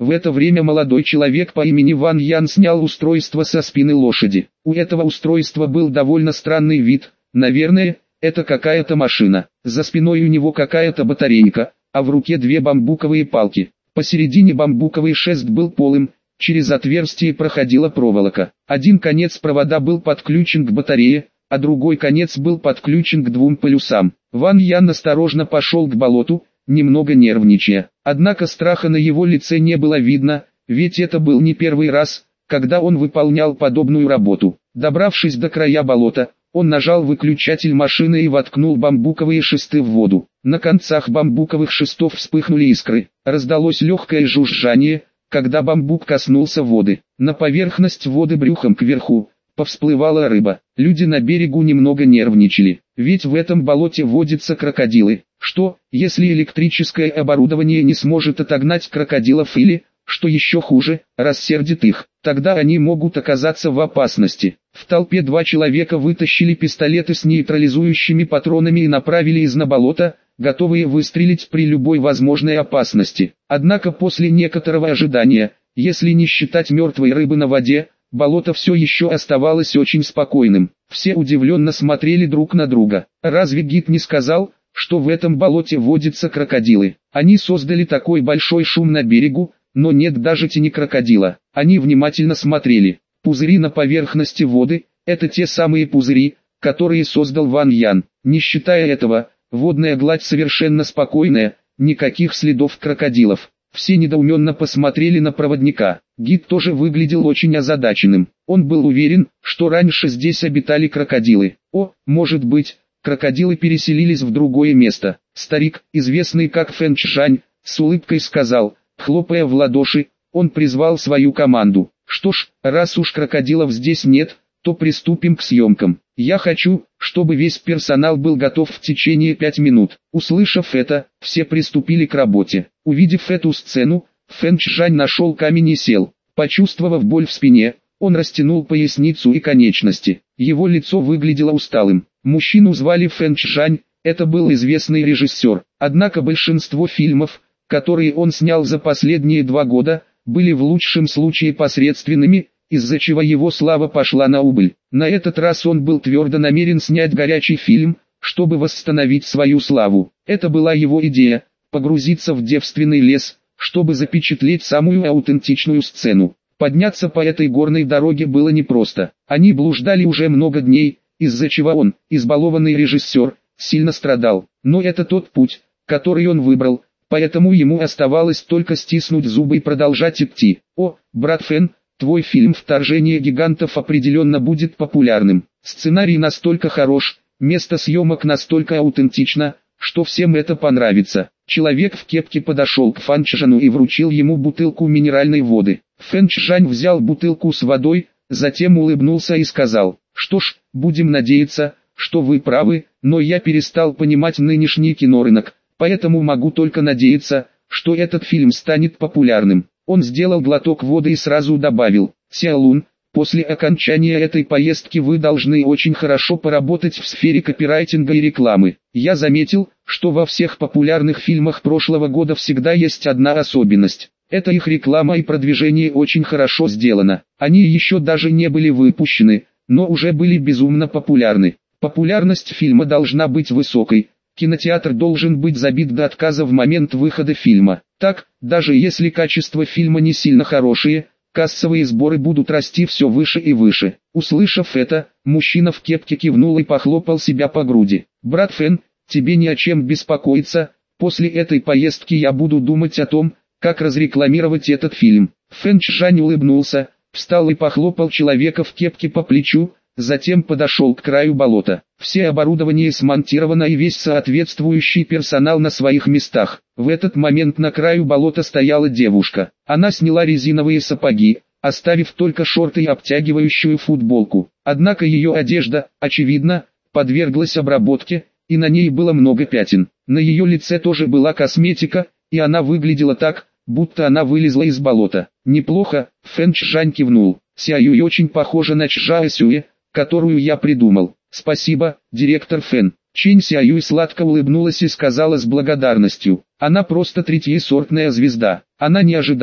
В это время молодой человек по имени Ван Ян снял устройство со спины лошади. У этого устройства был довольно странный вид, наверное, это какая-то машина. За спиной у него какая-то батарейка, а в руке две бамбуковые палки. Посередине бамбуковый шест был полым, через отверстие проходила проволока. Один конец провода был подключен к батарее, а другой конец был подключен к двум полюсам. Ван Ян осторожно пошел к болоту, немного нервничая. Однако страха на его лице не было видно, ведь это был не первый раз, когда он выполнял подобную работу. Добравшись до края болота, он нажал выключатель машины и воткнул бамбуковые шесты в воду. На концах бамбуковых шестов вспыхнули искры. Раздалось легкое жужжание, когда бамбук коснулся воды. На поверхность воды брюхом кверху повсплывала рыба. Люди на берегу немного нервничали, ведь в этом болоте водятся крокодилы. Что, если электрическое оборудование не сможет отогнать крокодилов или, что еще хуже, рассердит их? Тогда они могут оказаться в опасности. В толпе два человека вытащили пистолеты с нейтрализующими патронами и направили их на болото, готовые выстрелить при любой возможной опасности. Однако после некоторого ожидания, если не считать мертвой рыбы на воде, болото все еще оставалось очень спокойным. Все удивленно смотрели друг на друга. Разве гид не сказал, что в этом болоте водятся крокодилы? Они создали такой большой шум на берегу, но нет даже тени крокодила. Они внимательно смотрели. Пузыри на поверхности воды – это те самые пузыри, которые создал Ван Ян. Не считая этого, водная гладь совершенно спокойная, никаких следов крокодилов. Все недоуменно посмотрели на проводника. Гид тоже выглядел очень озадаченным. Он был уверен, что раньше здесь обитали крокодилы. О, может быть, крокодилы переселились в другое место. Старик, известный как Фэн Чжань, с улыбкой сказал, хлопая в ладоши, он призвал свою команду. Что ж, раз уж крокодилов здесь нет, то приступим к съемкам. Я хочу, чтобы весь персонал был готов в течение 5 минут. Услышав это, все приступили к работе. Увидев эту сцену, Фэн Чжань нашел камень и сел. Почувствовав боль в спине, он растянул поясницу и конечности. Его лицо выглядело усталым. Мужчину звали Фэн Чжань, это был известный режиссер. Однако большинство фильмов, которые он снял за последние 2 года, были в лучшем случае посредственными, из-за чего его слава пошла на убыль. На этот раз он был твердо намерен снять горячий фильм, чтобы восстановить свою славу. Это была его идея – погрузиться в девственный лес, чтобы запечатлеть самую аутентичную сцену. Подняться по этой горной дороге было непросто. Они блуждали уже много дней, из-за чего он, избалованный режиссер, сильно страдал. Но это тот путь, который он выбрал, поэтому ему оставалось только стиснуть зубы и продолжать идти. О, брат Фэн, твой фильм «Вторжение гигантов» определенно будет популярным. Сценарий настолько хорош, место съемок настолько аутентично, что всем это понравится. Человек в кепке подошел к Фэн Чжану и вручил ему бутылку минеральной воды. Фэн Чжань взял бутылку с водой, затем улыбнулся и сказал, что ж, будем надеяться, что вы правы, но я перестал понимать нынешний кинорынок, поэтому могу только надеяться, что этот фильм станет популярным. Он сделал глоток воды и сразу добавил, Сяолун, после окончания этой поездки вы должны очень хорошо поработать в сфере копирайтинга и рекламы. Я заметил, что во всех популярных фильмах прошлого года всегда есть одна особенность. Это их реклама и продвижение очень хорошо сделано. Они еще даже не были выпущены, но уже были безумно популярны. Популярность фильма должна быть высокой. Кинотеатр должен быть забит до отказа в момент выхода фильма. Так, даже если качество фильма не сильно хорошее, кассовые сборы будут расти все выше и выше. Услышав это, мужчина в кепке кивнул и похлопал себя по груди. Брат Фэн, тебе не о чем беспокоиться, после этой поездки я буду думать о том, как разрекламировать этот фильм. Фэн Чжань улыбнулся, встал и похлопал человека в кепке по плечу, затем подошел к краю болота. Все оборудование смонтировано и весь соответствующий персонал на своих местах. В этот момент на краю болота стояла девушка. Она сняла резиновые сапоги, оставив только шорты и обтягивающую футболку. Однако ее одежда, очевидно, подверглась обработке, и на ней было много пятен. На ее лице тоже была косметика, и она выглядела так, будто она вылезла из болота. Неплохо, Фэн Чжань кивнул. Сяюй очень похожа на Чжао Сюэ, которую я придумал. Спасибо, директор Фэн. Чэнь Сяюй сладко улыбнулась и сказала с благодарностью. Она просто третьесортная звезда. Она не ожидала,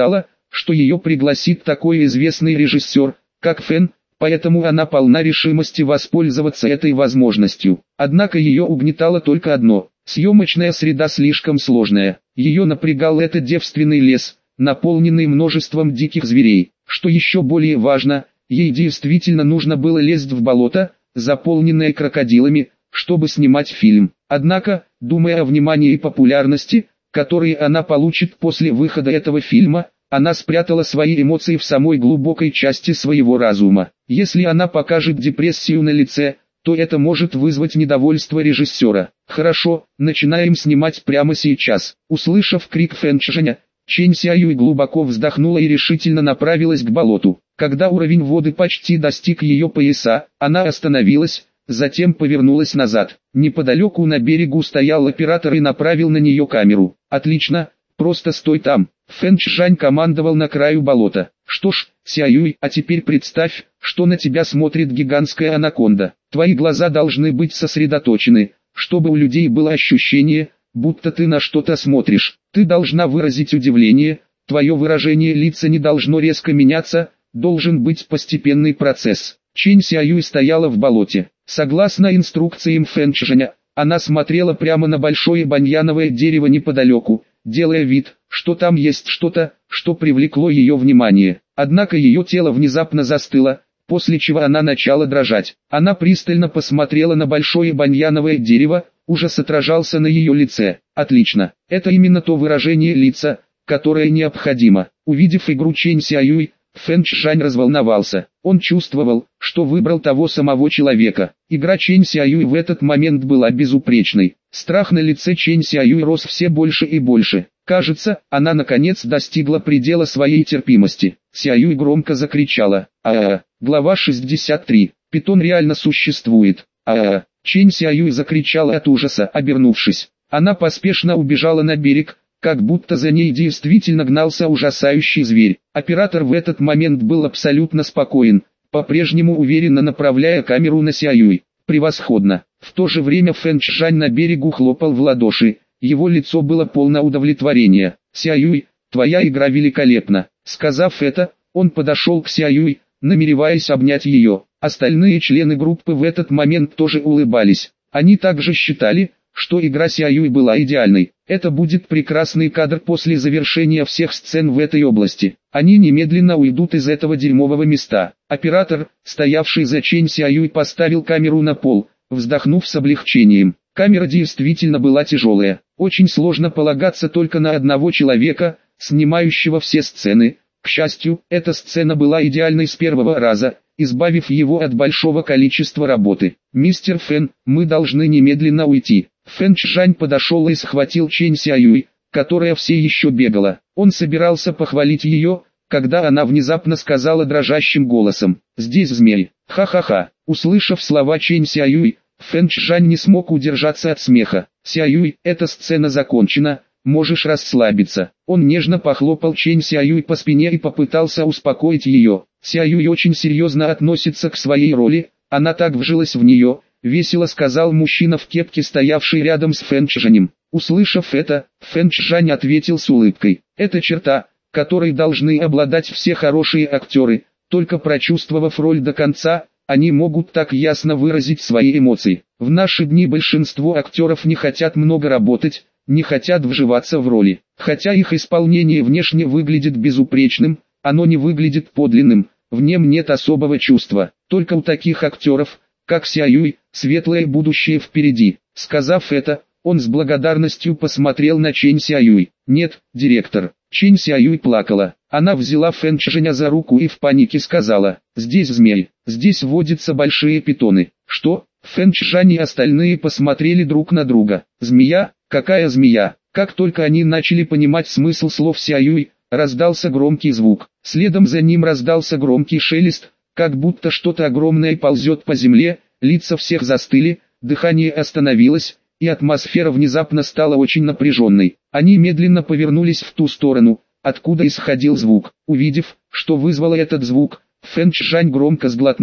что ее пригласит такой известный режиссер, как Фэн, поэтому она полна решимости воспользоваться этой возможностью. Однако ее угнетало только одно: съемочная среда слишком сложная. Ее напрягал этот девственный лес, наполненный множеством диких зверей. Что еще более важно, ей действительно нужно было лезть в болото, заполненное крокодилами, чтобы снимать фильм. Однако, думая о внимании и популярности, которые она получит после выхода этого фильма, она спрятала свои эмоции в самой глубокой части своего разума. Если она покажет депрессию на лице, то это может вызвать недовольство режиссера. «Хорошо, начинаем снимать прямо сейчас». Услышав крик Фэн Чжэня, Чэнь Сяюй глубоко вздохнула и решительно направилась к болоту. Когда уровень воды почти достиг ее пояса, она остановилась, затем повернулась назад. Неподалеку на берегу стоял оператор и направил на нее камеру. «Отлично, просто стой там». Фэн Чжань командовал на краю болота. «Что ж, Сяюй, а теперь представь, что на тебя смотрит гигантская анаконда. Твои глаза должны быть сосредоточены, чтобы у людей было ощущение, будто ты на что-то смотришь. Ты должна выразить удивление, твое выражение лица не должно резко меняться, должен быть постепенный процесс». Чэнь Сяюй стояла в болоте. Согласно инструкциям Фэн Чжэня, она смотрела прямо на большое баньяновое дерево неподалеку, делая вид, что там есть что-то, что привлекло ее внимание. Однако ее тело внезапно застыло, после чего она начала дрожать. Она пристально посмотрела на большое баньяновое дерево, ужас отражался на ее лице. «Отлично, это именно то выражение лица, которое необходимо». Увидев игру Чэнь Сяюй, Фэн Чжань разволновался. Он чувствовал, что выбрал того самого человека. Игра Чэнь Сяюй в этот момент была безупречной. Страх на лице Чэнь Сяюй рос все больше и больше. Кажется, она наконец достигла предела своей терпимости. Сяюй громко закричала: «А-а-а!» Глава 63. Питон реально существует. «А-а-а!» Чэнь Сяюй закричала от ужаса, обернувшись. Она поспешно убежала на берег, как будто за ней действительно гнался ужасающий зверь. Оператор в этот момент был абсолютно спокоен, по-прежнему уверенно направляя камеру на Сяюй. Превосходно. В то же время Фэн Чжань на берегу хлопал в ладоши, его лицо было полно удовлетворения. «Сяюй, твоя игра великолепна». Сказав это, он подошел к Сяюй, намереваясь обнять ее. Остальные члены группы в этот момент тоже улыбались. Они также считали, что игра Сяюй была идеальной. Это будет прекрасный кадр после завершения всех сцен в этой области. Они немедленно уйдут из этого дерьмового места. Оператор, стоявший за Чэнь Сяюй, поставил камеру на пол, вздохнув с облегчением. Камера действительно была тяжелая. Очень сложно полагаться только на одного человека, снимающего все сцены. К счастью, эта сцена была идеальной с первого раза, избавив его от большого количества работы. «Мистер Фэн, мы должны немедленно уйти». Фэн Чжань подошел и схватил Чэнь Сяюй, которая все еще бегала. Он собирался похвалить ее, когда она внезапно сказала дрожащим голосом: «Здесь змей». «Ха-ха-ха». Услышав слова Чэнь Сяюй, Фэн Чжань не смог удержаться от смеха. «Сяюй, эта сцена закончена, можешь расслабиться». Он нежно похлопал Чэнь Сяюй по спине и попытался успокоить ее. Сяюй очень серьезно относится к своей роли, она так вжилась в нее, весело сказал мужчина в кепке, стоявший рядом с Фэн Чжанем. Услышав это, Фэн Чжань ответил с улыбкой: «Это черта, которой должны обладать все хорошие актеры, только прочувствовав роль до конца, они могут так ясно выразить свои эмоции. В наши дни большинство актеров не хотят много работать, не хотят вживаться в роли. Хотя их исполнение внешне выглядит безупречным, оно не выглядит подлинным, в нем нет особого чувства. Только у таких актеров, как Сяюй, светлое будущее впереди». Сказав это, он с благодарностью посмотрел на Чэнь Сяюй. «Нет, директор». Чэнь Сяюй плакала. Она взяла Фэн Чжэня за руку и в панике сказала: «Здесь змей, здесь водятся большие питоны». «Что?» Фэн Чжань и остальные посмотрели друг на друга. «Змея? Какая змея?» Как только они начали понимать смысл слов Сяюй, раздался громкий звук. Следом за ним раздался громкий шелест, как будто что-то огромное ползет по земле, лица всех застыли, дыхание остановилось, и атмосфера внезапно стала очень напряженной. Они медленно повернулись в ту сторону, откуда исходил звук. Увидев, что вызвало этот звук, Фэн Чжань громко сглотнул.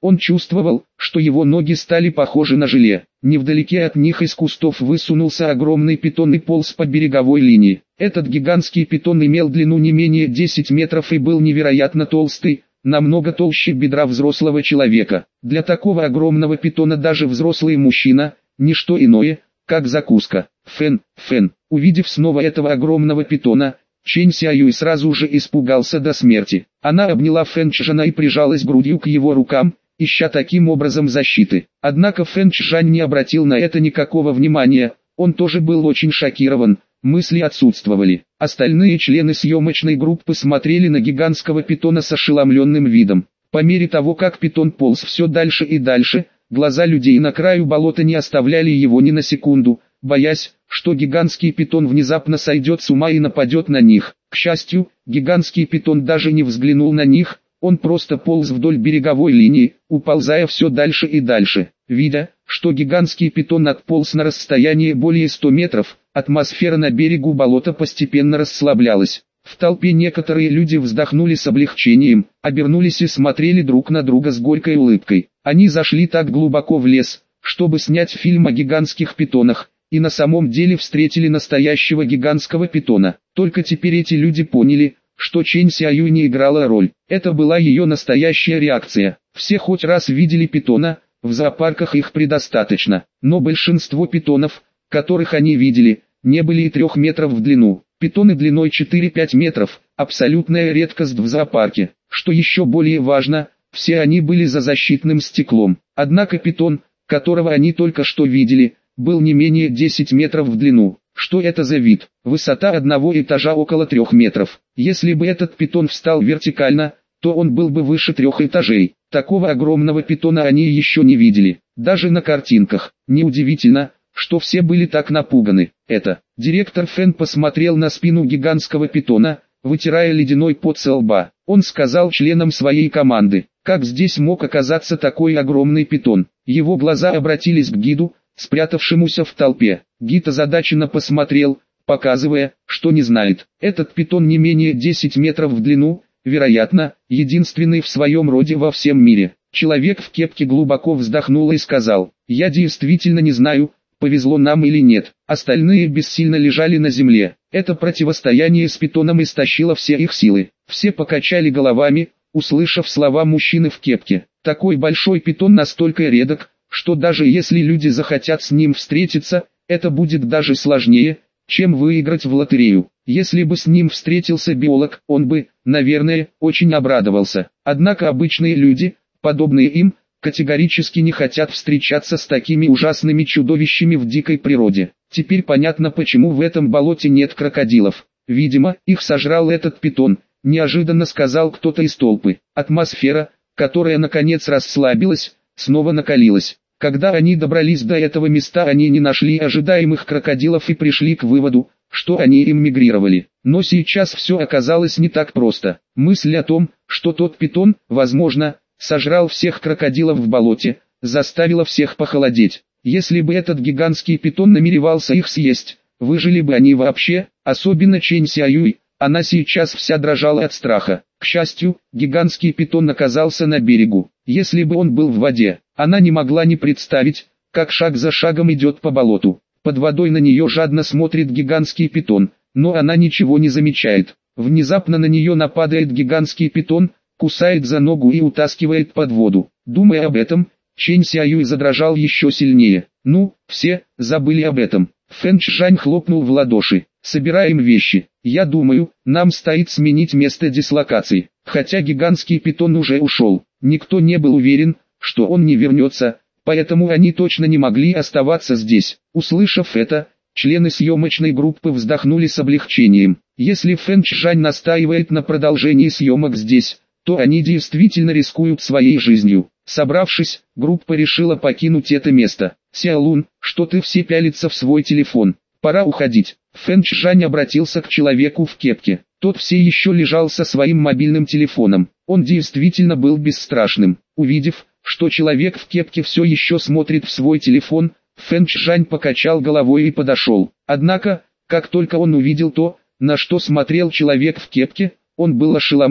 Он чувствовал, что его ноги стали похожи на желе. Невдалеке от них из кустов высунулся огромный питон и полз по береговой линии. Этот гигантский питон имел длину не менее 10 метров и был невероятно толстый, намного толще бедра взрослого человека. Для такого огромного питона даже взрослый мужчина – ничто иное, как закуска. Фэн. Увидев снова этого огромного питона, Чэнь Сяюй сразу же испугался до смерти. Она обняла Фэн Чжана и прижалась грудью к его рукам, ища таким образом защиты. Однако Фэн Чжань не обратил на это никакого внимания, он тоже был очень шокирован, мысли отсутствовали. Остальные члены съемочной группы смотрели на гигантского питона с ошеломленным видом. По мере того, как питон полз все дальше и дальше, глаза людей на краю болота не оставляли его ни на секунду, боясь, что гигантский питон внезапно сойдет с ума и нападет на них. К счастью, гигантский питон даже не взглянул на них, он просто полз вдоль береговой линии, уползая все дальше и дальше. Видя, что гигантский питон отполз на расстояние более 100 метров, атмосфера на берегу болота постепенно расслаблялась. В толпе некоторые люди вздохнули с облегчением, обернулись и смотрели друг на друга с горькой улыбкой. Они зашли так глубоко в лес, чтобы снять фильм о гигантских питонах, и на самом деле встретили настоящего гигантского питона. Только теперь эти люди поняли, что Чэнь Сяюй не играла роль. Это была ее настоящая реакция. Все хоть раз видели питона, в зоопарках их предостаточно, но большинство питонов, которых они видели, не были и 3 метров в длину. Питоны длиной 4-5 метров – абсолютная редкость в зоопарке. Что еще более важно, все они были за защитным стеклом. Однако питон, которого они только что видели, был не менее 10 метров в длину. Что это за вид? Высота одного этажа около 3 метров. Если бы этот питон встал вертикально, то он был бы выше 3 этажей. Такого огромного питона они еще не видели, даже на картинках. Неудивительно, что все были так напуганы. Директор Фэн посмотрел на спину гигантского питона, вытирая ледяной пот со лба. Он сказал членам своей команды, как здесь мог оказаться такой огромный питон. Его глаза обратились к гиду, спрятавшемуся в толпе. Гид озадаченно посмотрел, показывая, что не знает. Этот питон не менее 10 метров в длину, вероятно, единственный в своем роде во всем мире. Человек в кепке глубоко вздохнул и сказал, «Я действительно не знаю, повезло нам или нет». Остальные бессильно лежали на земле. Это противостояние с питоном истощило все их силы. Все покачали головами, услышав слова мужчины в кепке. Такой большой питон настолько редок, что даже если люди захотят с ним встретиться, это будет даже сложнее, чем выиграть в лотерею. Если бы с ним встретился биолог, он бы, наверное, очень обрадовался. Однако обычные люди, подобные им, категорически не хотят встречаться с такими ужасными чудовищами в дикой природе. Теперь понятно, почему в этом болоте нет крокодилов. Видимо, их сожрал этот питон, неожиданно сказал кто-то из толпы. Атмосфера, которая наконец расслабилась, снова накалилась. Когда они добрались до этого места, они не нашли ожидаемых крокодилов и пришли к выводу, что они эмигрировали. Но сейчас все оказалось не так просто. Мысль о том, что тот питон, возможно, сожрал всех крокодилов в болоте, заставила всех похолодеть. Если бы этот гигантский питон намеревался их съесть, выжили бы они вообще, особенно Чэнь Сяюй, она сейчас вся дрожала от страха. К счастью, гигантский питон оказался на берегу. Если бы он был в воде, она не могла не представить, как шаг за шагом идет по болоту. Под водой на нее жадно смотрит гигантский питон, но она ничего не замечает. Внезапно на нее нападает гигантский питон, кусает за ногу и утаскивает под воду. Думая об этом, Чэнь Сяюй задрожал еще сильнее. «Ну, все, забыли об этом». Фэн Чжань хлопнул в ладоши. «Собираем вещи. Я думаю, нам стоит сменить место дислокации». Хотя гигантский питон уже ушел, никто не был уверен, что он не вернется, поэтому они точно не могли оставаться здесь. Услышав это, члены съемочной группы вздохнули с облегчением. Если Фэн Чжань настаивает на продолжении съемок здесь, то они действительно рискуют своей жизнью. Собравшись, группа решила покинуть это место. «Сяолун, что ты все пялится в свой телефон? Пора уходить». Фэн Чжань обратился к человеку в кепке. Тот все еще лежал со своим мобильным телефоном. Он действительно был бесстрашным. Увидев, что человек в кепке все еще смотрит в свой телефон, Фэн Чжань покачал головой и подошел. Однако, как только он увидел то, на что смотрел человек в кепке, он был ошеломлен.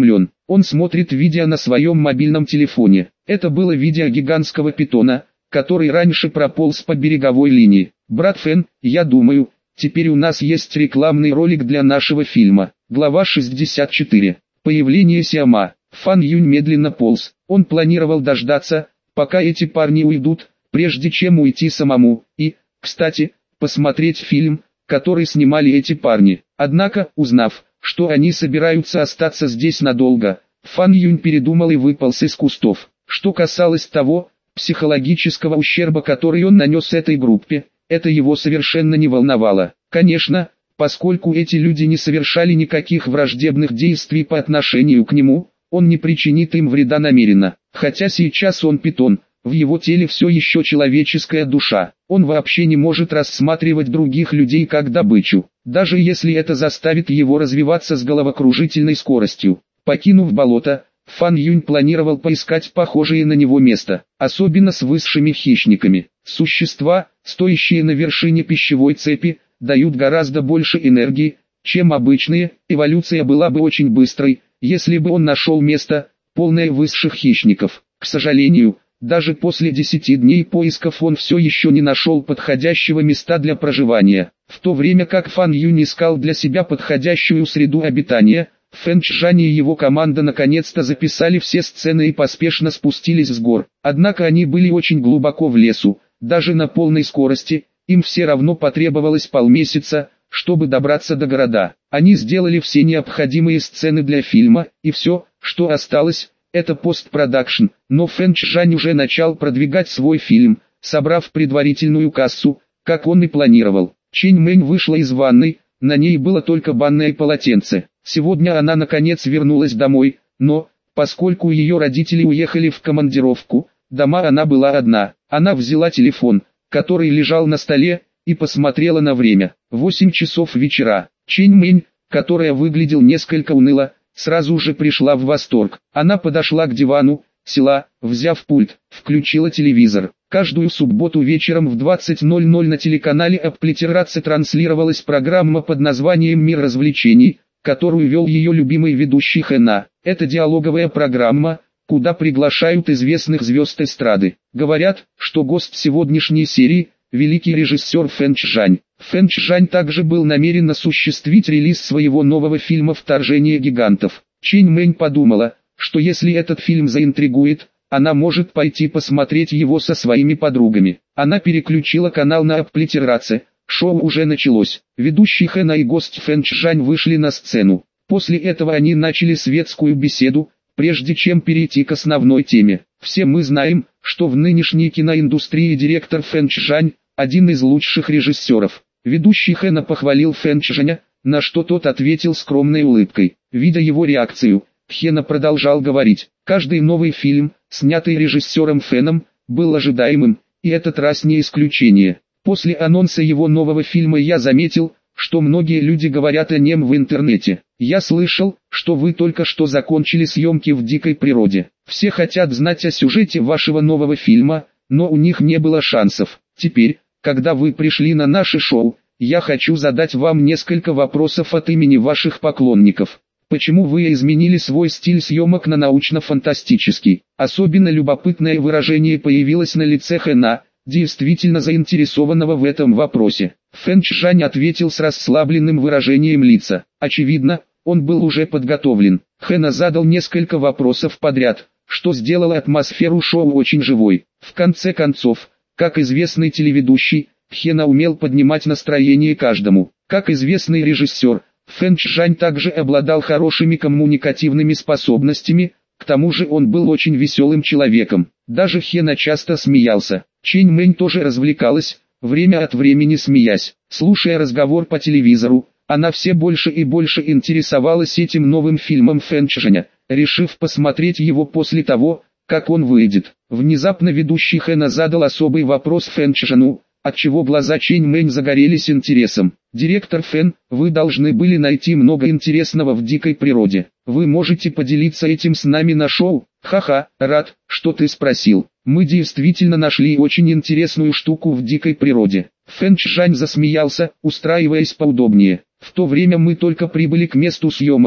Он смотрит видео на своем мобильном телефоне. Это было видео гигантского питона, который раньше прополз по береговой линии. Брат Фэн, я думаю, теперь у нас есть рекламный ролик для нашего фильма. Глава 64. Появление Сиама. Фан Юнь медленно полз. Он планировал дождаться, пока эти парни уйдут, прежде чем уйти самому, и, кстати, посмотреть фильм, который снимали эти парни. Однако, узнав, что они собираются остаться здесь надолго, Фан Юнь передумал и выполз из кустов. Что касалось того психологического ущерба, который он нанес этой группе, это его совершенно не волновало. Конечно, поскольку эти люди не совершали никаких враждебных действий по отношению к нему, он не причинит им вреда намеренно. Хотя сейчас он питон, в его теле все еще человеческая душа. Он вообще не может рассматривать других людей как добычу, даже если это заставит его развиваться с головокружительной скоростью. Покинув болото, Фан Юнь планировал поискать похожие на него места, особенно с высшими хищниками. Существа, стоящие на вершине пищевой цепи, дают гораздо больше энергии, чем обычные. Эволюция была бы очень быстрой, если бы он нашел место, полное высших хищников. К сожалению, даже после 10 дней поисков он все еще не нашел подходящего места для проживания. В то время как Фан Юнь искал для себя подходящую среду обитания, Фэн Чжань и его команда наконец-то записали все сцены и поспешно спустились с гор. Однако они были очень глубоко в лесу, даже на полной скорости, им все равно потребовалось полмесяца, чтобы добраться до города. Они сделали все необходимые сцены для фильма, и все, что осталось, это постпродакшн. Но Фэн Чжань уже начал продвигать свой фильм, собрав предварительную кассу, как он и планировал. Чэнь Мэнь вышла из ванной, на ней было только банное полотенце. Сегодня она наконец вернулась домой, но, поскольку ее родители уехали в командировку, дома она была одна. Она взяла телефон, который лежал на столе, и посмотрела на время. 8 часов вечера. Чэнь Мэнь, которая выглядел несколько уныло, сразу же пришла в восторг. Она подошла к дивану, села, взяв пульт, включила телевизор. Каждую субботу вечером в 20:00 на телеканале Апплитерация транслировалась программа под названием «Мир развлечений», которую вел ее любимый ведущий Хэна. Это диалоговая программа, куда приглашают известных звезд эстрады. Говорят, что гость сегодняшней серии – великий режиссер Фэн Чжань. Фэн Чжань также был намерен осуществить релиз своего нового фильма «Вторжение гигантов». Чэнь Мэнь подумала, что если этот фильм заинтригует, она может пойти посмотреть его со своими подругами. Она переключила канал на Апплитерация. Шоу уже началось. Ведущий Хэна и гость Фэн Чжань вышли на сцену. После этого они начали светскую беседу, прежде чем перейти к основной теме. Все мы знаем, что в нынешней киноиндустрии директор Фэн Чжань – один из лучших режиссеров. Ведущий Хэна похвалил Фэн Чжаня, на что тот ответил скромной улыбкой. Видя его реакцию, Хэна продолжал говорить: «Каждый новый фильм, снятый режиссером Фэном, был ожидаемым, и этот раз не исключение. После анонса его нового фильма я заметил, что многие люди говорят о нем в интернете. Я слышал, что вы только что закончили съемки в дикой природе. Все хотят знать о сюжете вашего нового фильма, но у них не было шансов. Теперь, когда вы пришли на наше шоу, я хочу задать вам несколько вопросов от имени ваших поклонников. Почему вы изменили свой стиль съемок на научно-фантастический?» Особенно любопытное выражение появилось на лице Хэна, действительно заинтересованного в этом вопросе. Фэн Чжань ответил с расслабленным выражением лица. Очевидно, он был уже подготовлен. Хэна задал несколько вопросов подряд, что сделало атмосферу шоу очень живой. В конце концов, как известный телеведущий, Хэна умел поднимать настроение каждому. Как известный режиссер, Фэн Чжань также обладал хорошими коммуникативными способностями, к тому же он был очень веселым человеком. Даже Хэна часто смеялся. Чэнь Мэнь тоже развлекалась, время от времени смеясь. Слушая разговор по телевизору, она все больше и больше интересовалась этим новым фильмом Фэн Чжаня, решив посмотреть его после того, как он выйдет. Внезапно ведущий Хэна задал особый вопрос Фэн Чжану, отчего глаза Чэнь Мэнь загорелись интересом. «Директор Фэн, вы должны были найти много интересного в дикой природе. Вы можете поделиться этим с нами на шоу?» «Ха-ха, рад, что ты спросил. Мы действительно нашли очень интересную штуку в дикой природе». Фэн Чжань засмеялся, устраиваясь поудобнее. «В то время мы только прибыли к месту съемок,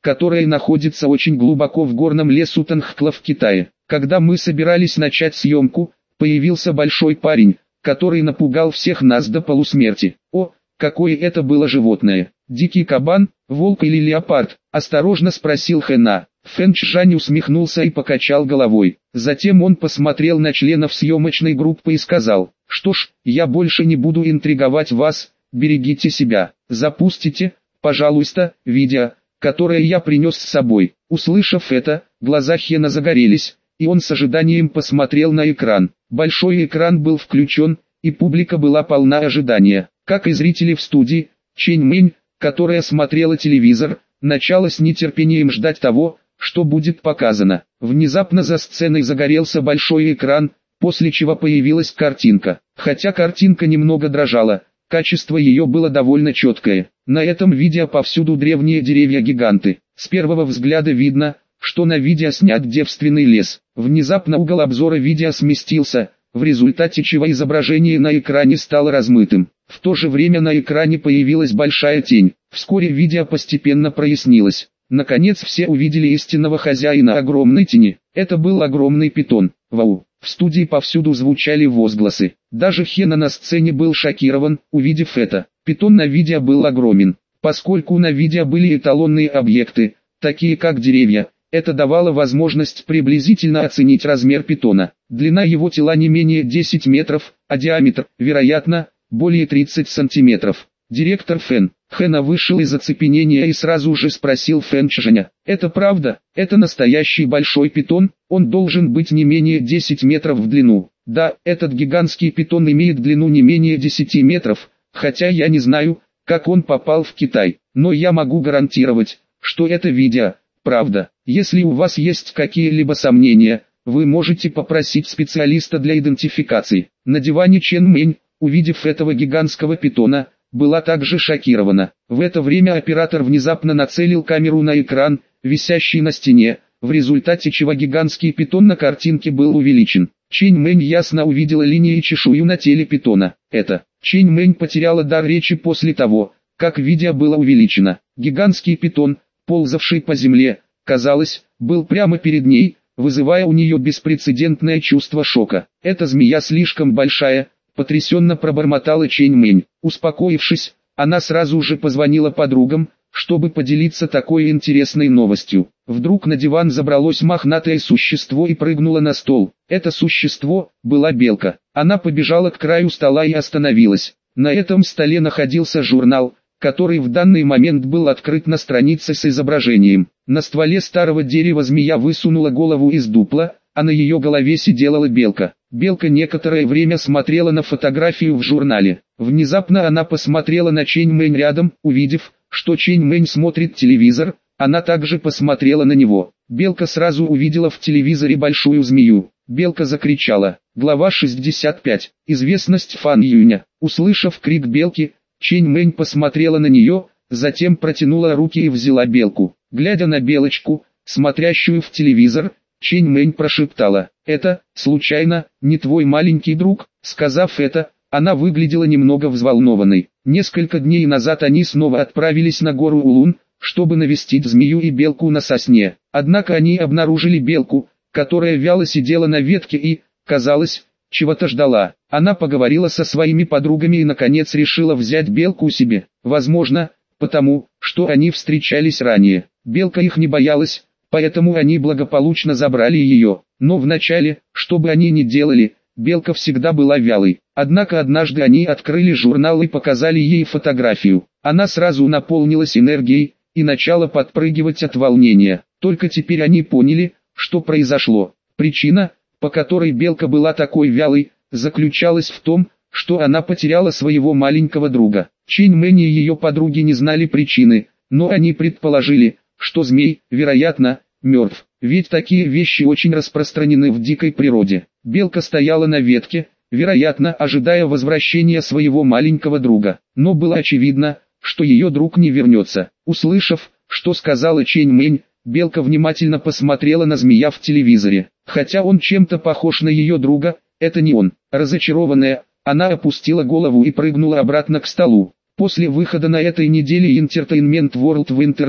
которое находится очень глубоко в горном лесу Тангхкла в Китае. Когда мы собирались начать съемку, появился большой парень, который напугал всех нас до полусмерти. О, какое это было животное! Дикий кабан, волк или леопард? Осторожно спросил Хэна. Фэн Чжань усмехнулся и покачал головой. Затем он посмотрел на членов съемочной группы и сказал: «Что ж, я больше не буду интриговать вас, берегите себя. Запустите, пожалуйста, видео, которое я принес с собой». Услышав это, глаза Хэна загорелись, и он с ожиданием посмотрел на экран. Большой экран был включен, и публика была полна ожидания. Как и зрители в студии, Чэнь Мэнь, которая смотрела телевизор, начала с нетерпением ждать того, что будет показано. Внезапно за сценой загорелся большой экран, после чего появилась картинка. Хотя картинка немного дрожала, качество ее было довольно четкое. На этом видео повсюду древние деревья-гиганты. С первого взгляда видно, что на видео снят девственный лес. Внезапно угол обзора видео сместился, в результате чего изображение на экране стало размытым. В то же время на экране появилась большая тень. Вскоре видео постепенно прояснилось. Наконец все увидели истинного хозяина огромной тени. Это был огромный питон. Вау! В студии повсюду звучали возгласы. Даже Хэна на сцене был шокирован, увидев это. Питон на видео был огромен. Поскольку на видео были эталонные объекты, такие как деревья, это давало возможность приблизительно оценить размер питона. Длина его тела не менее 10 метров, а диаметр, вероятно, более 30 сантиметров. Директор Хэна вышел из оцепенения и сразу же спросил Фэн Чжаня: «Это правда? Это настоящий большой питон? Он должен быть не менее 10 метров в длину». «Да, этот гигантский питон имеет длину не менее 10 метров, хотя я не знаю, как он попал в Китай, но я могу гарантировать, что это видео правда. Если у вас есть какие-либо сомнения, вы можете попросить специалиста для идентификации». На диване Чэнь Мэнь, увидев этого гигантского питона, была также шокирована. В это время оператор внезапно нацелил камеру на экран, висящий на стене, в результате чего гигантский питон на картинке был увеличен. Чэнь Мэнь ясно увидела линии и чешую на теле питона. Чэнь Мэнь потеряла дар речи после того, как видео было увеличено. Гигантский питон, ползавший по земле, казалось, был прямо перед ней, вызывая у нее беспрецедентное чувство шока. «Эта змея слишком большая», — потрясенно пробормотала Чэнь Мэнь. Успокоившись, она сразу же позвонила подругам, чтобы поделиться такой интересной новостью. Вдруг на диван забралось мохнатое существо и прыгнуло на стол. Это существо была белка. Она побежала к краю стола и остановилась. На этом столе находился журнал, который в данный момент был открыт на странице с изображением. На стволе старого дерева змея высунула голову из дупла, а на ее голове сидела белка. Белка некоторое время смотрела на фотографию в журнале. Внезапно она посмотрела на Чэнь Мэнь рядом, увидев, что Чэнь Мэнь смотрит телевизор, она также посмотрела на него. Белка сразу увидела в телевизоре большую змею. Белка закричала. Глава 65. Известность Фан Юня. Услышав крик белки, Чэнь Мэнь посмотрела на нее, затем протянула руки и взяла белку. Глядя на белочку, смотрящую в телевизор, Чэнь Мэнь прошептала: «Это, случайно, не твой маленький друг?» Сказав это, она выглядела немного взволнованной. Несколько дней назад они снова отправились на гору Улун, чтобы навестить змею и белку на сосне. Однако они обнаружили белку, которая вяло сидела на ветке и, казалось, чего-то ждала. Она поговорила со своими подругами и наконец решила взять белку себе. Возможно, потому, что они встречались ранее. Белка их не боялась, поэтому они благополучно забрали ее. Но вначале, что бы они ни делали, белка всегда была вялой. Однако однажды они открыли журнал и показали ей фотографию. Она сразу наполнилась энергией и начала подпрыгивать от волнения. Только теперь они поняли, что произошло. Причина, по которой белка была такой вялой, заключалась в том, что она потеряла своего маленького друга. Чэнь Мэнь и ее подруги не знали причины, но они предположили, что змей, вероятно, мертв. Ведь такие вещи очень распространены в дикой природе. Белка стояла на ветке, вероятно, ожидая возвращения своего маленького друга. Но было очевидно, что ее друг не вернется. Услышав, что сказала Чэнь Мэнь, белка внимательно посмотрела на змея в телевизоре. Хотя он чем-то похож на ее друга, это не он. Разочарованная, она опустила голову и прыгнула обратно к столу. После выхода на этой неделе Entertainment World в интернет,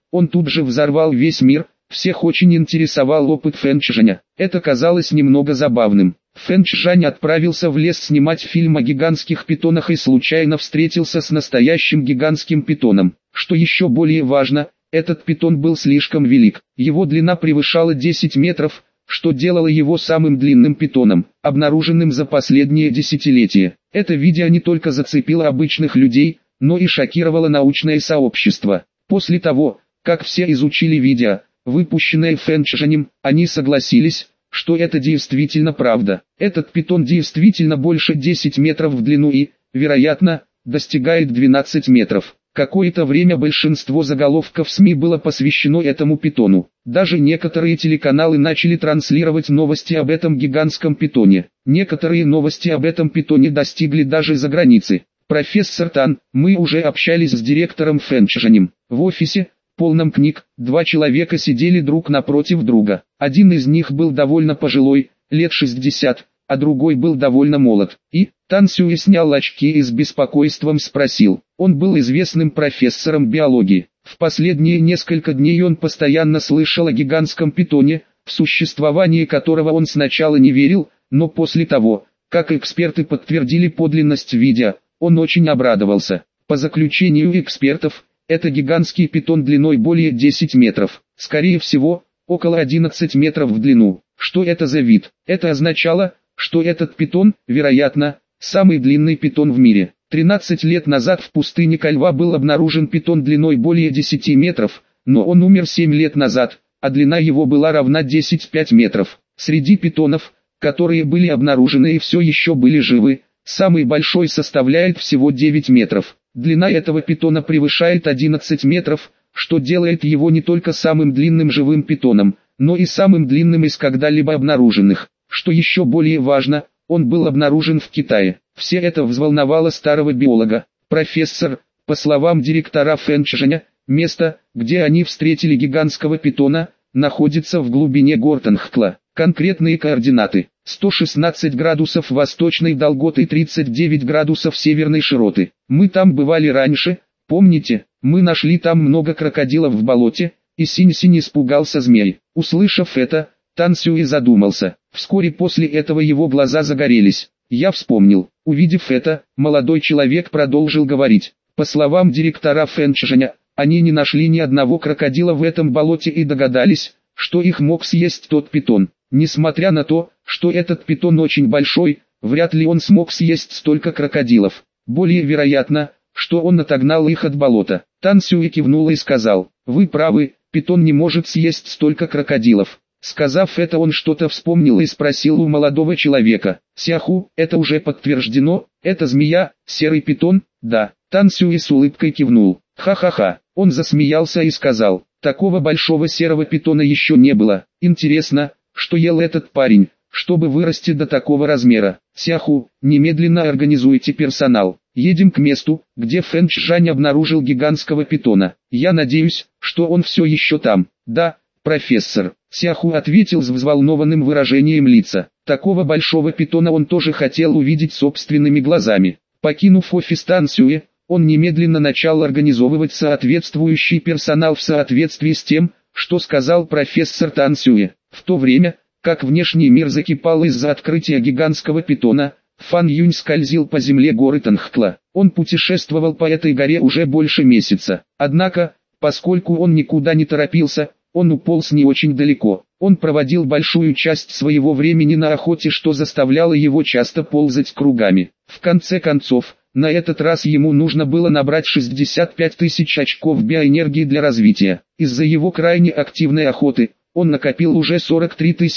Он тут же взорвал весь мир, всех очень интересовал опыт Фэнчжаня. Это казалось немного забавным. Фэнчжань отправился в лес снимать фильм о гигантских питонах и случайно встретился с настоящим гигантским питоном. Что еще более важно, этот питон был слишком велик. Его длина превышала 10 метров, что делало его самым длинным питоном, обнаруженным за последние десятилетия. Это видео не только зацепило обычных людей, но и шокировало научное сообщество. После того, как все изучили видео, выпущенное Фэнчжанем, они согласились, что это действительно правда. Этот питон действительно больше 10 метров в длину и, вероятно, достигает 12 метров. Какое-то время большинство заголовков СМИ было посвящено этому питону. Даже некоторые телеканалы начали транслировать новости об этом гигантском питоне. Некоторые новости об этом питоне достигли даже за границы. «Профессор Тан, мы уже общались с директором Фэнчжанем. В офисе, полном книг, два человека сидели друг напротив друга. Один из них был довольно пожилой, лет 60, а другой был довольно молод. И, Тан Сюэ снял очки и с беспокойством спросил. Он был известным профессором биологии. В последние несколько дней он постоянно слышал о гигантском питоне, в существование которого он сначала не верил, но после того, как эксперты подтвердили подлинность видео, он очень обрадовался. По заключению экспертов, это гигантский питон длиной более 10 метров, скорее всего, около 11 метров в длину. Что это за вид? Это означало, что этот питон, вероятно, самый длинный питон в мире. 13 лет назад в пустыне Кальва был обнаружен питон длиной более 10 метров, но он умер 7 лет назад, а длина его была равна 10,5 метров. Среди питонов, которые были обнаружены и все еще были живы, самый большой составляет всего 9 метров. Длина этого питона превышает 11 метров, что делает его не только самым длинным живым питоном, но и самым длинным из когда-либо обнаруженных. Что еще более важно, он был обнаружен в Китае. Все это взволновало старого биолога. «Профессор, по словам директора Фэнчжаня, место, где они встретили гигантского питона, находится в глубине гор Танхкла. Конкретные координаты: 116 градусов восточной долготы и 39 градусов северной широты. Мы там бывали раньше, помните, мы нашли там много крокодилов в болоте, и Синь-Синь испугался змей». Услышав это, Тан Сюэ задумался. Вскоре после этого его глаза загорелись. «Я вспомнил». Увидев это, молодой человек продолжил говорить. По словам директора Фэнчжаня, они не нашли ни одного крокодила в этом болоте и догадались, что их мог съесть тот питон. Несмотря на то, что этот питон очень большой, вряд ли он смог съесть столько крокодилов. Более вероятно, что он отогнал их от болота. Тан Сюэ кивнул и сказал: «Вы правы, питон не может съесть столько крокодилов». Сказав это, он что-то вспомнил и спросил у молодого человека: «Сяху, это уже подтверждено, это змея, серый питон?» «Да». Тан Сюэ с улыбкой кивнул. «Ха-ха-ха». Он засмеялся и сказал: «Такого большого серого питона еще не было. Интересно, что ел этот парень, чтобы вырасти до такого размера. Сяху, немедленно организуйте персонал. Едем к месту, где Фэнчжань обнаружил гигантского питона. Я надеюсь, что он все еще там». «Да, профессор», Сяху ответил с взволнованным выражением лица. Такого большого питона он тоже хотел увидеть собственными глазами. Покинув офис Тан Сюэ, он немедленно начал организовывать соответствующий персонал в соответствии с тем, что сказал профессор Тан Сюэ. В то время, как внешний мир закипал из-за открытия гигантского питона, Фан Юнь скользил по земле горы Танхкла. Он путешествовал по этой горе уже больше месяца. Однако, поскольку он никуда не торопился, он уполз не очень далеко. Он проводил большую часть своего времени на охоте, что заставляло его часто ползать кругами. В конце концов, на этот раз ему нужно было набрать 65 тысяч очков биоэнергии для развития. Из-за его крайне активной охоты, он накопил уже 43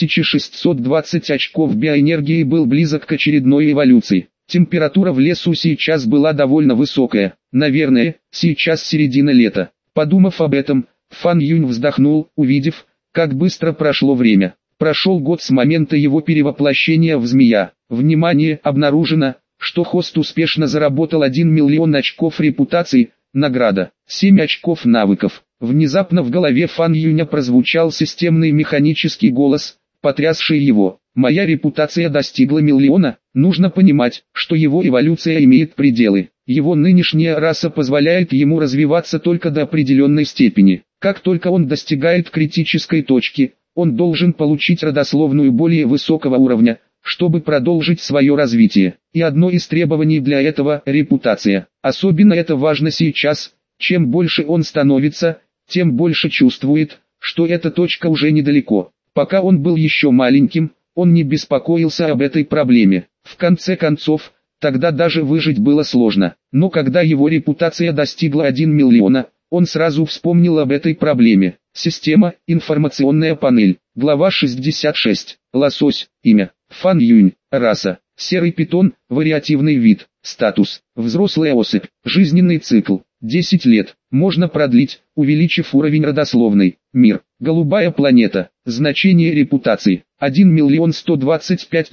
620 очков биоэнергии и был близок к очередной эволюции. Температура в лесу сейчас была довольно высокая. Наверное, сейчас середина лета. Подумав об этом, Фан Юнь вздохнул, увидев, как быстро прошло время. Прошел год с момента его перевоплощения в змея. Внимание, обнаружено, что хост успешно заработал 1 миллион очков репутации, награда, 7 очков навыков. Внезапно в голове Фан Юня прозвучал системный механический голос, потрясший его. Моя репутация достигла миллиона. Нужно понимать, что его эволюция имеет пределы. Его нынешняя раса позволяет ему развиваться только до определенной степени. Как только он достигает критической точки, он должен получить родословную более высокого уровня, чтобы продолжить свое развитие. И одно из требований для этого – репутация. Особенно это важно сейчас. Чем больше он становится, тем больше чувствует, что эта точка уже недалеко. Пока он был еще маленьким, он не беспокоился об этой проблеме. В конце концов, тогда даже выжить было сложно. Но когда его репутация достигла 1 миллиона, он сразу вспомнил об этой проблеме. Система, информационная панель. Глава 66. Лосось. Имя. Фан Юнь. Раса. Серый питон, вариативный вид. Статус. Взрослая особь. Жизненный цикл. 10 лет. Можно продлить, увеличив уровень родословной. Мир. Голубая планета. Значение репутации. 1 125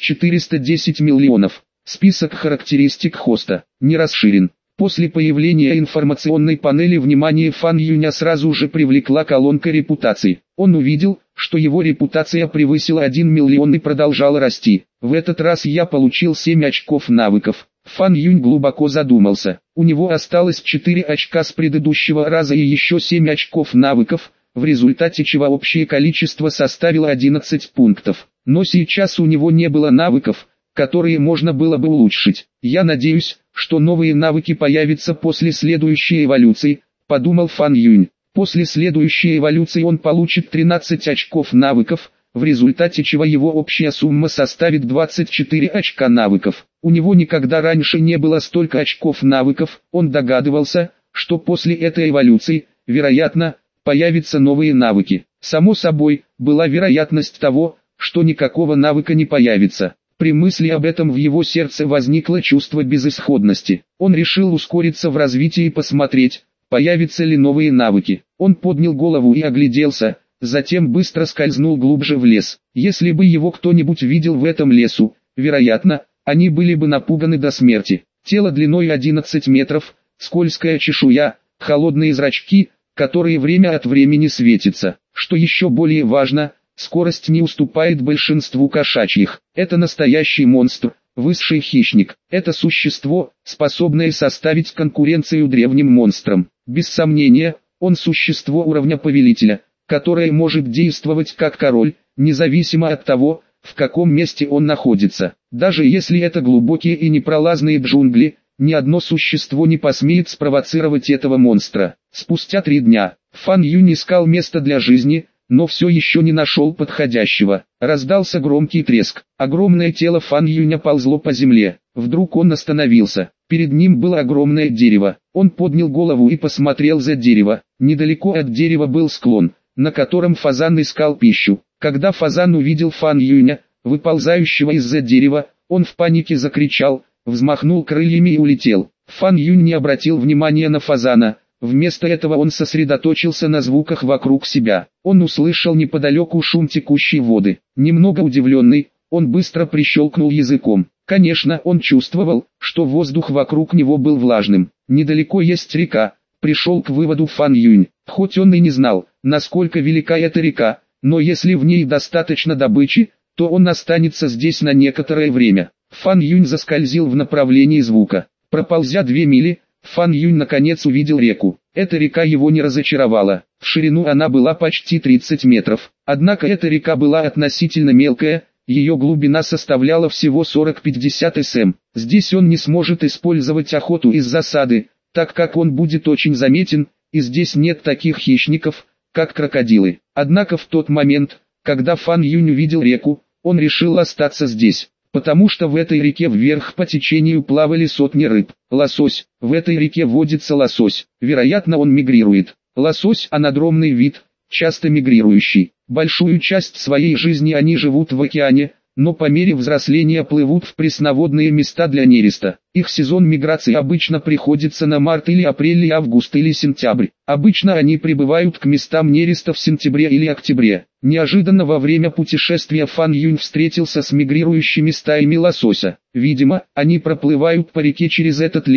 410 миллионов. Список характеристик хоста. Не расширен. После появления информационной панели внимание Фан Юня сразу же привлекла колонка репутации. Он увидел, что его репутация превысила 1 миллион и продолжала расти. В этот раз я получил 7 очков навыков. Фан Юнь глубоко задумался. У него осталось 4 очка с предыдущего раза и еще 7 очков навыков, в результате чего общее количество составило 11 пунктов. Но сейчас у него не было навыков, которые можно было бы улучшить. Я надеюсь, что новые навыки появятся после следующей эволюции, подумал Фан Юнь. После следующей эволюции он получит 13 очков навыков, в результате чего его общая сумма составит 24 очка навыков. У него никогда раньше не было столько очков навыков, он догадывался, что после этой эволюции, вероятно, появятся новые навыки. Само собой, была вероятность того, что никакого навыка не появится. При мысли об этом в его сердце возникло чувство безысходности. Он решил ускориться в развитии и посмотреть, появятся ли новые навыки. Он поднял голову и огляделся, затем быстро скользнул глубже в лес. Если бы его кто-нибудь видел в этом лесу, вероятно, они были бы напуганы до смерти. Тело длиной 11 метров, скользкая чешуя, холодные зрачки, которые время от времени светятся. Что еще более важно, скорость не уступает большинству кошачьих. Это настоящий монстр, высший хищник. Это существо, способное составить конкуренцию древним монстрам. Без сомнения, он существо уровня повелителя, которое может действовать как король, независимо от того, в каком месте он находится. Даже если это глубокие и непролазные джунгли, ни одно существо не посмеет спровоцировать этого монстра. Спустя 3 дня, Фан Юнь искал место для жизни, но все еще не нашел подходящего. Раздался громкий треск. Огромное тело Фан Юня ползло по земле. Вдруг он остановился. Перед ним было огромное дерево. Он поднял голову и посмотрел за дерево. Недалеко от дерева был склон, на котором фазан искал пищу. Когда фазан увидел Фан Юня, выползающего из-за дерева, он в панике закричал, взмахнул крыльями и улетел. Фан Юнь не обратил внимания на фазана. Вместо этого он сосредоточился на звуках вокруг себя. Он услышал неподалеку шум текущей воды. Немного удивленный, он быстро прищелкнул языком. Конечно, он чувствовал, что воздух вокруг него был влажным. Недалеко есть река, пришел к выводу Фан Юнь. Хоть он и не знал, насколько велика эта река, но если в ней достаточно добычи, то он останется здесь на некоторое время. Фан Юнь заскользил в направлении звука. Проползя 2 мили, Фан Юнь наконец увидел реку. Эта река его не разочаровала. В ширину она была почти 30 метров. Однако эта река была относительно мелкая, ее глубина составляла всего 40-50 см. Здесь он не сможет использовать охоту из засады, так как он будет очень заметен, и здесь нет таких хищников, как крокодилы. Однако в тот момент, когда Фан Юнь увидел реку, он решил остаться здесь. Потому что в этой реке вверх по течению плавали сотни рыб. Лосось. В этой реке водится лосось. Вероятно, он мигрирует. Лосось – анадромный вид, часто мигрирующий. Большую часть своей жизни они живут в океане, но по мере взросления плывут в пресноводные места для нереста. Их сезон миграции обычно приходится на март или апрель, или август или сентябрь. Обычно они прибывают к местам нереста в сентябре или октябре. Неожиданно во время путешествия Фан Юнь встретился с мигрирующими стаями лосося. Видимо, они проплывают по реке через этот лес,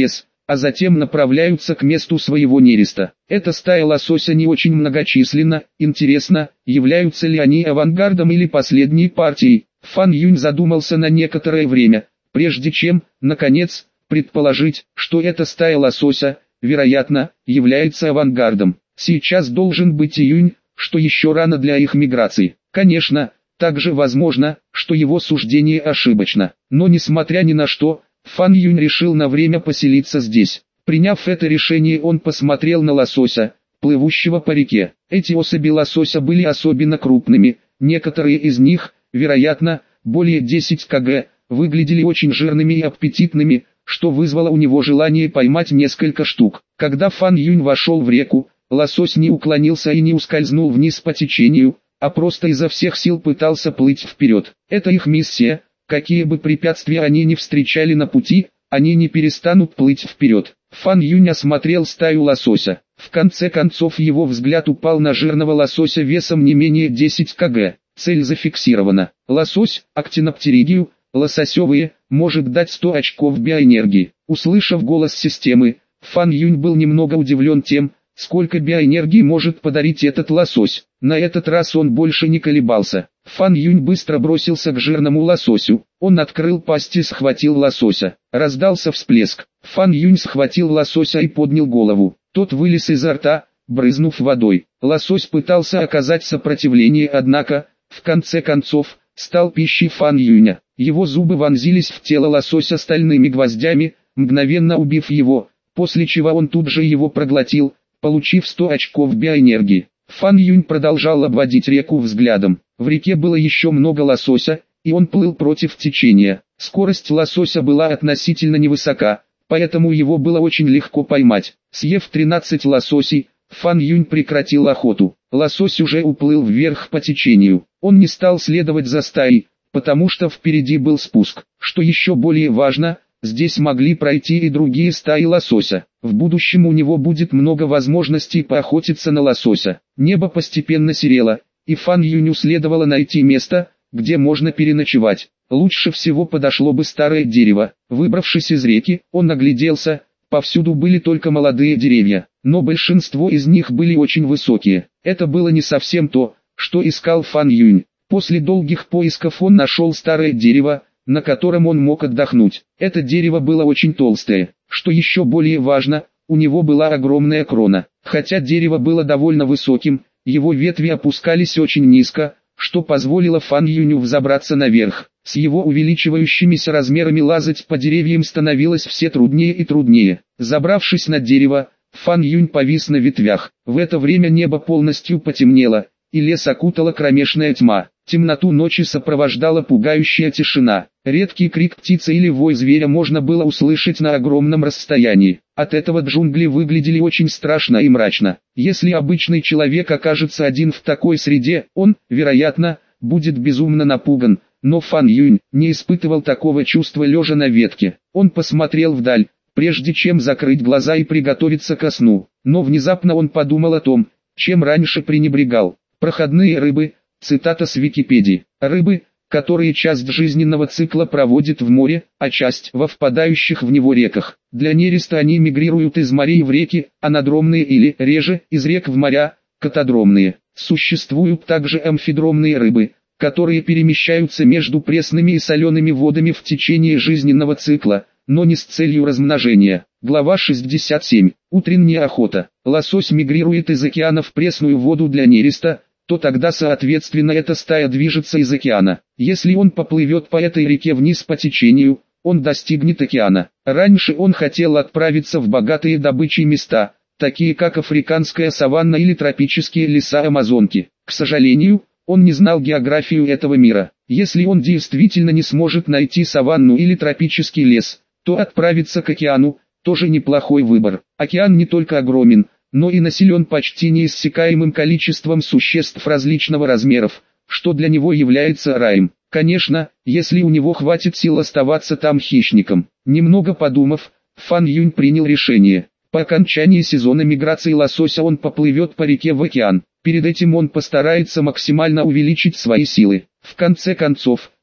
а затем направляются к месту своего нереста. Эта стая лосося не очень многочисленна. Интересно, являются ли они авангардом или последней партией? Фан Юнь задумался на некоторое время, прежде чем, наконец, предположить, что эта стая лосося, вероятно, является авангардом. Сейчас должен быть июнь, что еще рано для их миграции. Конечно, также возможно, что его суждение ошибочно. Но несмотря ни на что, Фан Юнь решил на время поселиться здесь. Приняв это решение, он посмотрел на лосося, плывущего по реке. Эти особи лосося были особенно крупными, некоторые из них, вероятно, более 10 кг, выглядели очень жирными и аппетитными, что вызвало у него желание поймать несколько штук. Когда Фан Юнь вошел в реку, лосось не уклонился и не ускользнул вниз по течению, а просто изо всех сил пытался плыть вперед. Это их миссия, какие бы препятствия они ни встречали на пути, они не перестанут плыть вперед. Фан Юнь осмотрел стаю лосося. В конце концов его взгляд упал на жирного лосося весом не менее 10 кг. Цель зафиксирована. Лосось, актиноптеридию, лососевые, может дать 100 очков биоэнергии. Услышав голос системы, Фан Юнь был немного удивлен тем, сколько биоэнергии может подарить этот лосось. На этот раз он больше не колебался. Фан Юнь быстро бросился к жирному лососю. Он открыл пасть и схватил лосося. Раздался всплеск. Фан Юнь схватил лосося и поднял голову. Тот вылез изо рта, брызнув водой. Лосось пытался оказать сопротивление, однако, в конце концов, стал пищей Фан Юня. Его зубы вонзились в тело лосося стальными гвоздями, мгновенно убив его, после чего он тут же его проглотил, получив 100 очков биоэнергии. Фан Юнь продолжал обводить реку взглядом. В реке было еще много лосося, и он плыл против течения. Скорость лосося была относительно невысока, поэтому его было очень легко поймать. Съев 13 лососей, Фан Юнь прекратил охоту. Лосось уже уплыл вверх по течению. Он не стал следовать за стаей, потому что впереди был спуск. Что еще более важно, здесь могли пройти и другие стаи лосося. В будущем у него будет много возможностей поохотиться на лосося. Небо постепенно серело, и Фан Юню следовало найти место, где можно переночевать. Лучше всего подошло бы старое дерево. Выбравшись из реки, он огляделся. Повсюду были только молодые деревья, но большинство из них были очень высокие. Это было не совсем то, что искал Фан Юнь. После долгих поисков он нашел старое дерево, на котором он мог отдохнуть. Это дерево было очень толстое. Что еще более важно, у него была огромная крона. Хотя дерево было довольно высоким, его ветви опускались очень низко, что позволило Фан Юню взобраться наверх. С его увеличивающимися размерами лазать по деревьям становилось все труднее и труднее. Забравшись на дерево, Фан Юнь повис на ветвях. В это время небо полностью потемнело, и лес окутала кромешная тьма. Темноту ночи сопровождала пугающая тишина. Редкий крик птицы или вой зверя можно было услышать на огромном расстоянии. От этого джунгли выглядели очень страшно и мрачно. Если обычный человек окажется один в такой среде, он, вероятно, будет безумно напуган. Но Фан Юнь не испытывал такого чувства лежа на ветке. Он посмотрел вдаль, прежде чем закрыть глаза и приготовиться ко сну. Но внезапно он подумал о том, чем раньше пренебрегал. Проходные рыбы, цитата с Википедии. Рыбы, которые часть жизненного цикла проводят в море, а часть во впадающих в него реках. Для нереста они мигрируют из морей в реки, анадромные или, реже, из рек в моря, катадромные. Существуют также амфидромные рыбы, которые перемещаются между пресными и солеными водами в течение жизненного цикла, но не с целью размножения. Глава 67. Утренняя охота. Лосось мигрирует из океана в пресную воду для нереста, то тогда соответственно эта стая движется из океана. Если он поплывет по этой реке вниз по течению, он достигнет океана. Раньше он хотел отправиться в богатые добычей места, такие как африканская саванна или тропические леса Амазонки. К сожалению, он не знал географию этого мира. Если он действительно не сможет найти саванну или тропический лес, то отправиться к океану – тоже неплохой выбор. Океан не только огромен, но и населен почти неиссякаемым количеством существ различного размеров, что для него является раем. Конечно, если у него хватит сил оставаться там хищником. Немного подумав, Фан Юнь принял решение. По окончании сезона миграции лосося он поплывет по реке в океан. Перед этим он постарается максимально увеличить свои силы. В конце концов,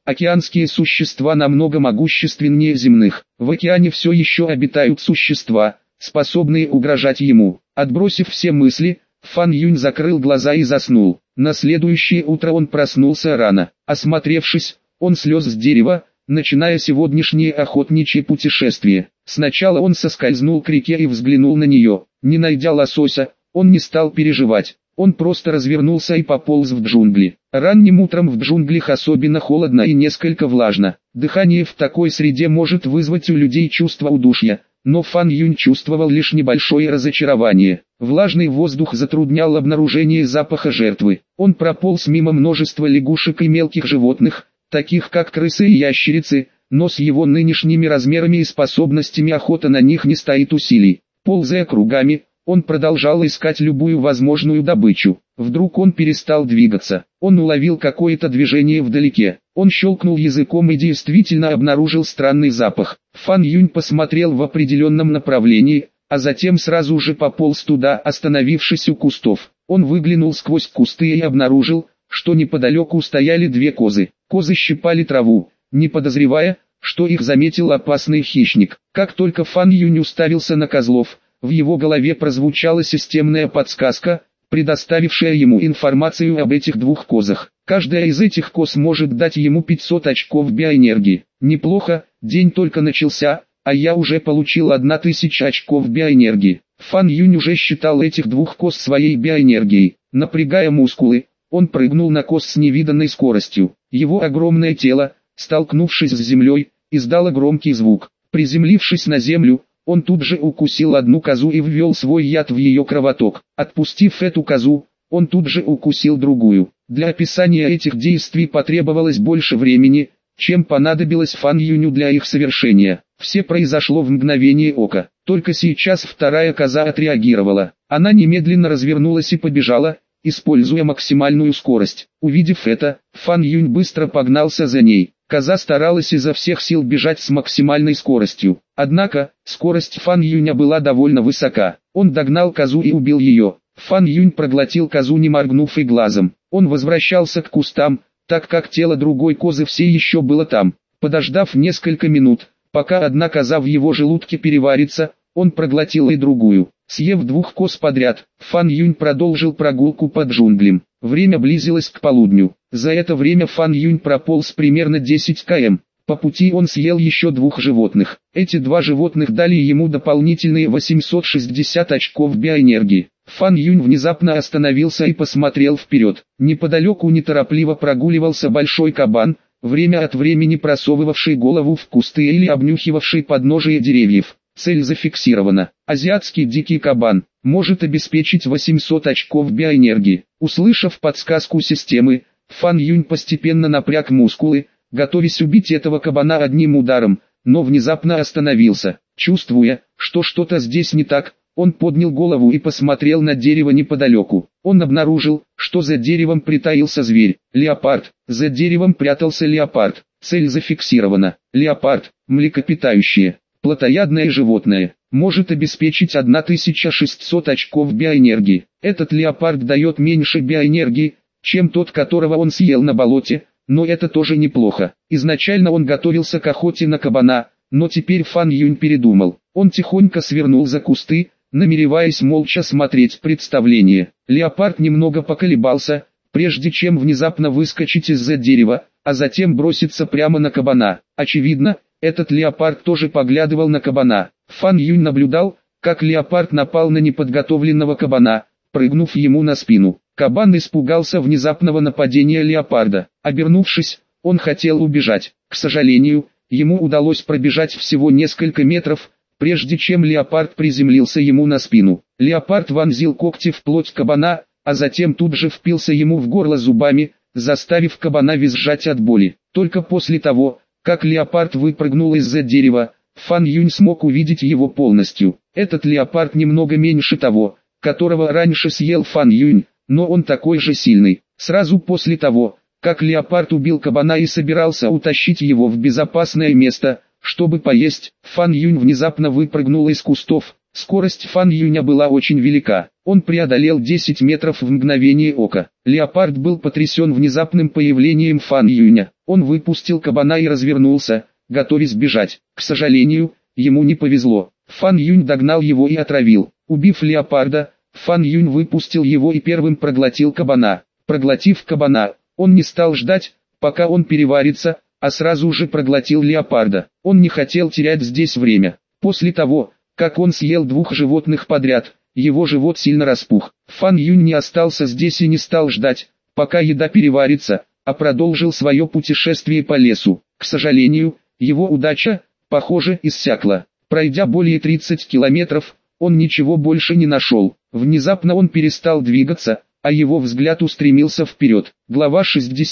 океанские существа намного могущественнее земных. В океане все еще обитают существа, способные угрожать ему. Отбросив все мысли, Фан Юнь закрыл глаза и заснул. На следующее утро он проснулся рано. Осмотревшись, он слез с дерева, начиная сегодняшнее охотничье путешествие. Сначала он соскользнул к реке и взглянул на нее. Не найдя лосося, он не стал переживать. Он просто развернулся и пополз в джунгли. Ранним утром в джунглях особенно холодно и несколько влажно. Дыхание в такой среде может вызвать у людей чувство удушья, но Фан Юнь чувствовал лишь небольшое разочарование. Влажный воздух затруднял обнаружение запаха жертвы. Он прополз мимо множества лягушек и мелких животных, таких как крысы и ящерицы, но с его нынешними размерами и способностями охота на них не стоит усилий. Ползая кругами, он продолжал искать любую возможную добычу. Вдруг он перестал двигаться. Он уловил какое-то движение вдалеке. Он щелкнул языком и действительно обнаружил странный запах. Фан Юнь посмотрел в определенном направлении, а затем сразу же пополз туда, остановившись у кустов. Он выглянул сквозь кусты и обнаружил, что неподалеку стояли две козы. Козы щипали траву, не подозревая, что их заметил опасный хищник. Как только Фан Юнь уставился на козлов, в его голове прозвучала системная подсказка, предоставившая ему информацию об этих двух козах. Каждая из этих коз может дать ему 500 очков биоэнергии. Неплохо, день только начался, а я уже получил 1000 очков биоэнергии. Фан Юнь уже считал этих двух коз своей биоэнергией. Напрягая мускулы, он прыгнул на коз с невиданной скоростью. Его огромное тело, столкнувшись с землей, издало громкий звук. Приземлившись на землю, он тут же укусил одну козу и ввел свой яд в ее кровоток. Отпустив эту козу, он тут же укусил другую. Для описания этих действий потребовалось больше времени, чем понадобилось Фан Юню для их совершения. Все произошло в мгновение ока. Только сейчас вторая коза отреагировала. Она немедленно развернулась и побежала, используя максимальную скорость. Увидев это, Фан Юнь быстро погнался за ней. Коза старалась изо всех сил бежать с максимальной скоростью. Однако, скорость Фан Юня была довольно высока. Он догнал козу и убил ее. Фан Юнь проглотил козу, не моргнув и глазом. Он возвращался к кустам, так как тело другой козы все еще было там. Подождав несколько минут, пока одна коза в его желудке переварится, он проглотил и другую. Съев двух коз подряд, Фан Юнь продолжил прогулку по джунглям. Время близилось к полудню. За это время Фан Юнь прополз примерно 10 км. По пути он съел еще двух животных. Эти два животных дали ему дополнительные 860 очков биоэнергии. Фан Юнь внезапно остановился и посмотрел вперед. Неподалеку неторопливо прогуливался большой кабан, время от времени просовывавший голову в кусты или обнюхивавший подножие деревьев. Цель зафиксирована. Азиатский дикий кабан может обеспечить 800 очков биоэнергии. Услышав подсказку системы, Фан Юнь постепенно напряг мускулы, готовясь убить этого кабана одним ударом, но внезапно остановился. Чувствуя, что что-то здесь не так, он поднял голову и посмотрел на дерево неподалеку. Он обнаружил, что за деревом притаился зверь. Леопард. За деревом прятался леопард. Цель зафиксирована. Леопард, млекопитающее, плотоядное животное, может обеспечить 1600 очков биоэнергии. Этот леопард дает меньше биоэнергии, чем тот, которого он съел на болоте, но это тоже неплохо. Изначально он готовился к охоте на кабана, но теперь Фан Юнь передумал. Он тихонько свернул за кусты, намереваясь молча смотреть представление. Леопард немного поколебался, прежде чем внезапно выскочить из-за дерева, а затем броситься прямо на кабана. Очевидно, этот леопард тоже поглядывал на кабана. Фан Юнь наблюдал, как леопард напал на неподготовленного кабана, прыгнув ему на спину. Кабан испугался внезапного нападения леопарда. Обернувшись, он хотел убежать. К сожалению, ему удалось пробежать всего несколько метров, прежде чем леопард приземлился ему на спину. Леопард вонзил когти в плоть кабана, а затем тут же впился ему в горло зубами, заставив кабана визжать от боли. Только после того, как леопард выпрыгнул из-за дерева, Фан Юнь смог увидеть его полностью. Этот леопард немного меньше того, которого раньше съел Фан Юнь, но он такой же сильный. Сразу после того, как леопард убил кабана и собирался утащить его в безопасное место, чтобы поесть, Фан Юнь внезапно выпрыгнул из кустов, Скорость Фан Юня была очень велика. Он преодолел 10 метров в мгновение ока. Леопард был потрясен внезапным появлением Фан Юня. Он выпустил кабана и развернулся, готовясь бежать. К сожалению, ему не повезло. Фан Юнь догнал его и отравил. Убив леопарда, Фан Юнь выпустил его и первым проглотил кабана. Проглотив кабана, он не стал ждать, пока он переварится, а сразу же проглотил леопарда. Он не хотел терять здесь время. После того, как он съел 2 животных подряд, его живот сильно распух. Фан Юнь не остался здесь и не стал ждать, пока еда переварится, а продолжил свое путешествие по лесу. К сожалению, его удача, похоже, иссякла. Пройдя более 30 километров, он ничего больше не нашел. Внезапно он перестал двигаться, а его взгляд устремился вперед. Глава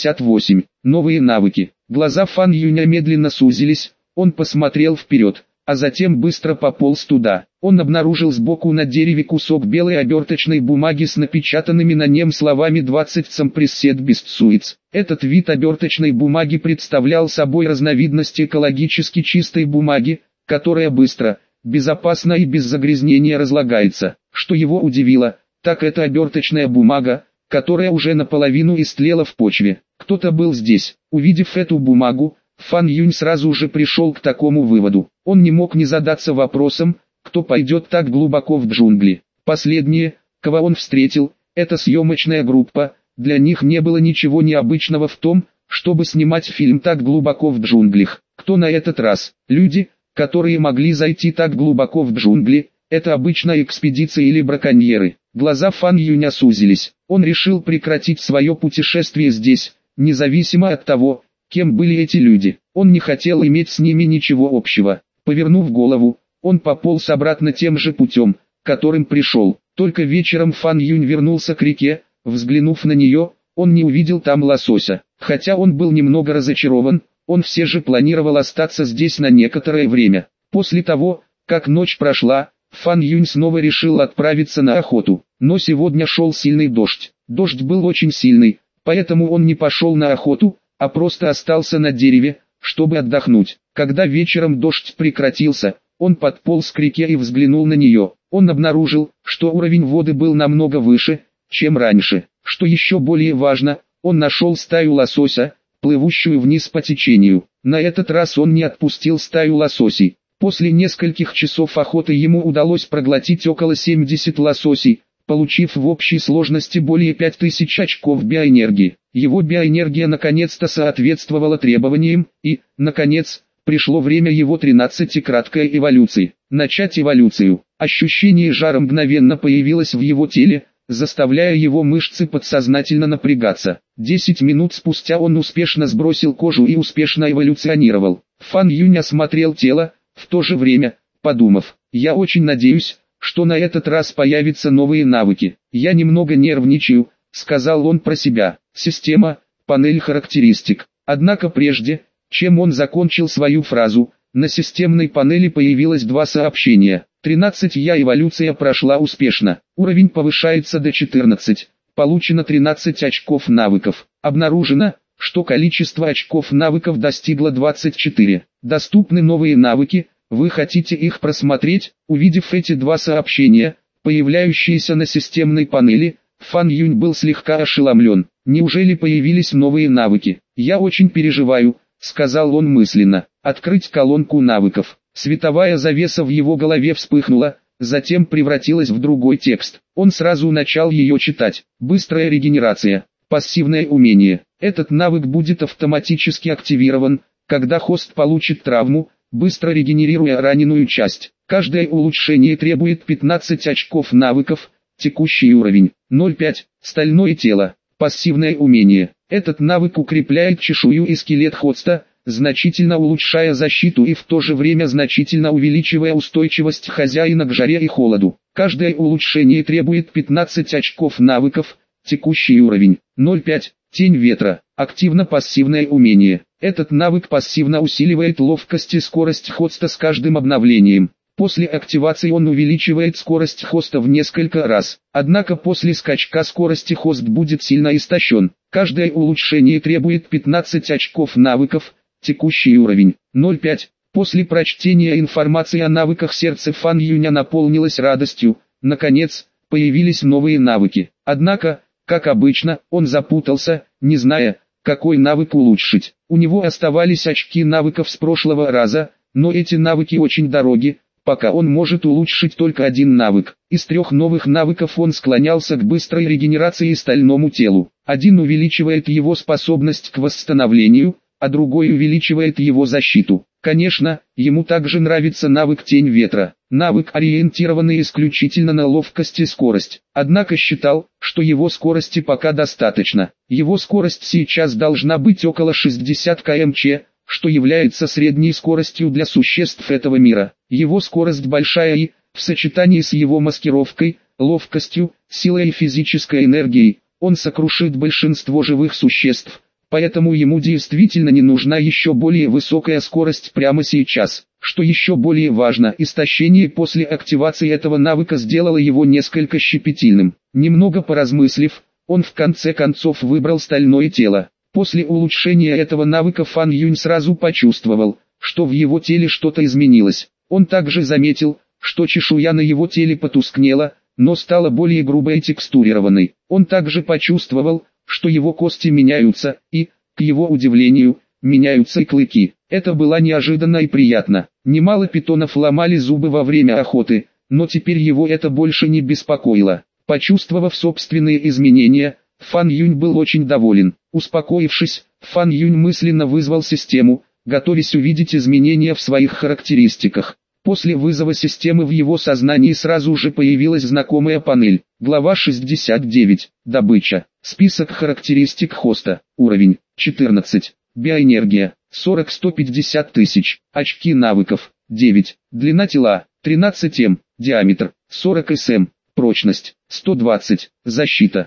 68. Новые навыки. Глаза Фан Юня медленно сузились, он посмотрел вперед, а затем быстро пополз туда. Он обнаружил сбоку на дереве кусок белой оберточной бумаги с напечатанными на нем словами 20 сампрессет бестсуиц. Этот вид оберточной бумаги представлял собой разновидность экологически чистой бумаги, которая быстро, безопасно и без загрязнения разлагается. Что его удивило, так это оберточная бумага, которая уже наполовину истлела в почве. Кто-то был здесь. Увидев эту бумагу, Фан Юнь сразу же пришел к такому выводу. Он не мог не задаться вопросом, кто пойдет так глубоко в джунгли. Последние, кого он встретил, это съемочная группа. Для них не было ничего необычного в том, чтобы снимать фильм так глубоко в джунглях. Кто на этот раз? Люди, которые могли зайти так глубоко в джунгли, это обычная экспедиция или браконьеры. Глаза Фан Юня сузились. Он решил прекратить свое путешествие здесь, независимо от того, кем были эти люди. Он не хотел иметь с ними ничего общего. Повернув голову, он пополз обратно тем же путем, которым пришел. Только вечером Фан Юнь вернулся к реке. Взглянув на нее, он не увидел там лосося. Хотя он был немного разочарован, он все же планировал остаться здесь на некоторое время. После того, как ночь прошла, Фан Юнь снова решил отправиться на охоту. Но сегодня шел сильный дождь. Дождь был очень сильный, поэтому он не пошел на охоту, а просто остался на дереве, чтобы отдохнуть. Когда вечером дождь прекратился, он подполз к реке и взглянул на нее. Он обнаружил, что уровень воды был намного выше, чем раньше. Что еще более важно, он нашел стаю лосося, плывущую вниз по течению. На этот раз он не отпустил стаю лососей. После нескольких часов охоты ему удалось проглотить около 70 лососей, получив в общей сложности более 5000 очков биоэнергии. Его биоэнергия наконец-то соответствовала требованиям, и, наконец, пришло время его 13-краткой эволюции. Начать эволюцию. Ощущение жара мгновенно появилось в его теле, заставляя его мышцы подсознательно напрягаться. 10 минут спустя он успешно сбросил кожу и успешно эволюционировал. Фан Юнь осмотрел тело, в то же время, подумав, я очень надеюсь, что на этот раз появятся новые навыки. Я немного нервничаю, сказал он про себя. Система, панель характеристик. Однако прежде, чем он закончил свою фразу, на системной панели появилось 2 сообщения. 13 эволюция прошла успешно. Уровень повышается до 14. Получено 13 очков навыков. Обнаружено, что количество очков навыков достигло 24. Доступны новые навыки. Вы хотите их просмотреть? Увидев эти 2 сообщения, появляющиеся на системной панели, Фан Юнь был слегка ошеломлен. Неужели появились новые навыки? Я очень переживаю, сказал он мысленно. Открыть колонку навыков. Световая завеса в его голове вспыхнула, затем превратилась в другой текст. Он сразу начал ее читать. Быстрая регенерация. Пассивное умение. Этот навык будет автоматически активирован, когда хост получит травму, быстро регенерируя раненую часть. Каждое улучшение требует 15 очков навыков. Текущий уровень 0,5. Стальное тело. Пассивное умение. Этот навык укрепляет чешую и скелет хоста, значительно улучшая защиту и в то же время значительно увеличивая устойчивость хозяина к жаре и холоду. Каждое улучшение требует 15 очков навыков. Текущий уровень 0,5. Тень ветра. Активно пассивное умение. Этот навык пассивно усиливает ловкость и скорость хоста с каждым обновлением. После активации он увеличивает скорость хоста в несколько раз. Однако после скачка скорости хост будет сильно истощен. Каждое улучшение требует 15 очков навыков. Текущий уровень 0,5. После прочтения информации о навыках сердце Фан Юня наполнилось радостью. Наконец, появились новые навыки. Однако, как обычно, он запутался, не зная, какой навык улучшить. У него оставались очки навыков с прошлого раза, но эти навыки очень дороги, пока он может улучшить только один навык. Из 3 новых навыков он склонялся к быстрой регенерации и стальному телу. Один увеличивает его способность к восстановлению, а другой увеличивает его защиту. Конечно, ему также нравится навык Тень Ветра, навык, ориентированный исключительно на ловкость и скорость. Однако считал, что его скорости пока достаточно. Его скорость сейчас должна быть около 60 км/ч, что является средней скоростью для существ этого мира. Его скорость большая и, в сочетании с его маскировкой, ловкостью, силой и физической энергией, он сокрушит большинство живых существ. Поэтому ему действительно не нужна еще более высокая скорость прямо сейчас. Что еще более важно, истощение после активации этого навыка сделало его несколько щепетильным. Немного поразмыслив, он в конце концов выбрал стальное тело. После улучшения этого навыка Фан Юнь сразу почувствовал, что в его теле что-то изменилось. Он также заметил, что чешуя на его теле потускнела, но стала более грубой и текстурированной. Он также почувствовал, что его кости меняются, и, к его удивлению, меняются и клыки. Это было неожиданно и приятно. Немало питонов ломали зубы во время охоты, но теперь его это больше не беспокоило. Почувствовав собственные изменения, Фан Юнь был очень доволен. Успокоившись, Фан Юнь мысленно вызвал систему, готовясь увидеть изменения в своих характеристиках. После вызова системы в его сознании сразу же появилась знакомая панель. Глава 69. Добыча. Список характеристик хоста. Уровень 14. Биоэнергия 40-150 тысяч. Очки навыков 9. Длина тела 13 м. Диаметр 40 см. Прочность 120. Защита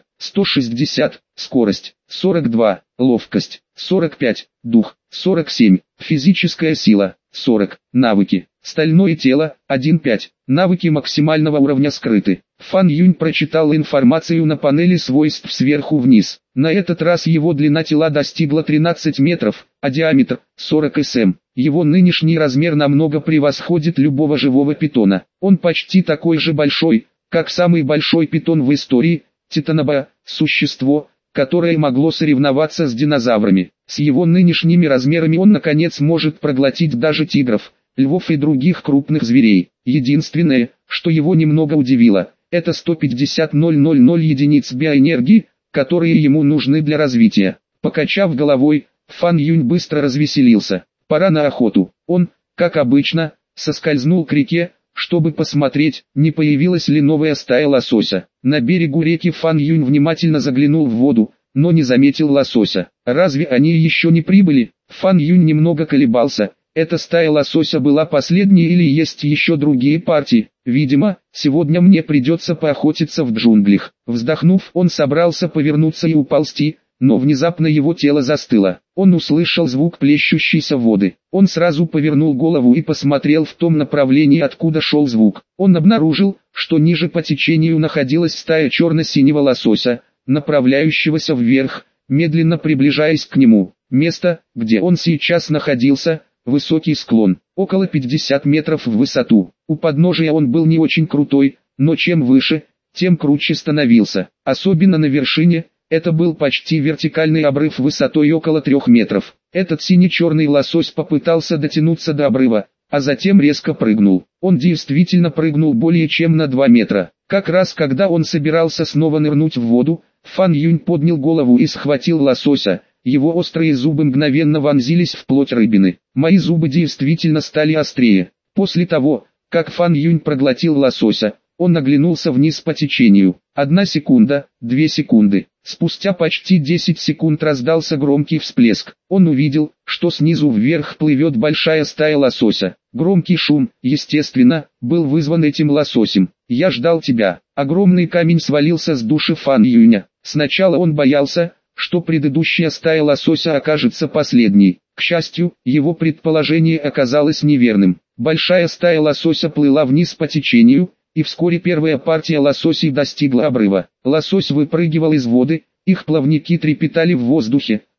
160. Скорость 42. Ловкость 45. Дух 47. Физическая сила 40. Навыки. Стальное тело 1.5. Навыки максимального уровня скрыты. Фан Юнь прочитал информацию на панели свойств сверху вниз. На этот раз его длина тела достигла 13 метров, а диаметр 40 см. Его нынешний размер намного превосходит любого живого питона. Он почти такой же большой, как самый большой питон в истории, Титаноба, существо, которое могло соревноваться с динозаврами. С его нынешними размерами он наконец может проглотить даже тигров, львов и других крупных зверей. Единственное, что его немного удивило, это 150 000 единиц биоэнергии, которые ему нужны для развития. Покачав головой, Фан Юнь быстро развеселился. Пора на охоту. Он, как обычно, соскользнул к реке, чтобы посмотреть, не появилась ли новая стая лосося. На берегу реки Фан Юнь внимательно заглянул в воду, но не заметил лосося. Разве они еще не прибыли? Фан Юнь немного колебался. Эта стая лосося была последней или есть еще другие партии? Видимо, сегодня мне придется поохотиться в джунглях. Вздохнув, он собрался повернуться и уползти, но внезапно его тело застыло. Он услышал звук плещущейся воды. Он сразу повернул голову и посмотрел в том направлении, откуда шел звук. Он обнаружил, что ниже по течению находилась стая черно-синего лосося, направляющегося вверх, медленно приближаясь к нему. Место, где он сейчас находился, высокий склон, около 50 метров в высоту. У подножия он был не очень крутой, но чем выше, тем круче становился. Особенно на вершине, это был почти вертикальный обрыв высотой около 3 метров. Этот сине-черный лосось попытался дотянуться до обрыва, а затем резко прыгнул. Он действительно прыгнул более чем на 2 метра. Как раз когда он собирался снова нырнуть в воду, Фан Юнь поднял голову и схватил лосося. Его острые зубы мгновенно вонзились в плоть рыбины. Мои зубы действительно стали острее. После того, как Фан Юнь проглотил лосося, он оглянулся вниз по течению. 1 секунда, 2 секунды. Спустя почти 10 секунд раздался громкий всплеск. Он увидел, что снизу вверх плывет большая стая лосося. Громкий шум, естественно, был вызван этим лососем. «Я ждал тебя». Огромный камень свалился с души Фан Юня. Сначала он боялся, что предыдущая стая лосося окажется последней. К счастью, его предположение оказалось неверным. Большая стая лосося плыла вниз по течению, и вскоре первая партия лососей достигла обрыва. Лосось выпрыгивал из воды, их плавники трепетали в воздухе,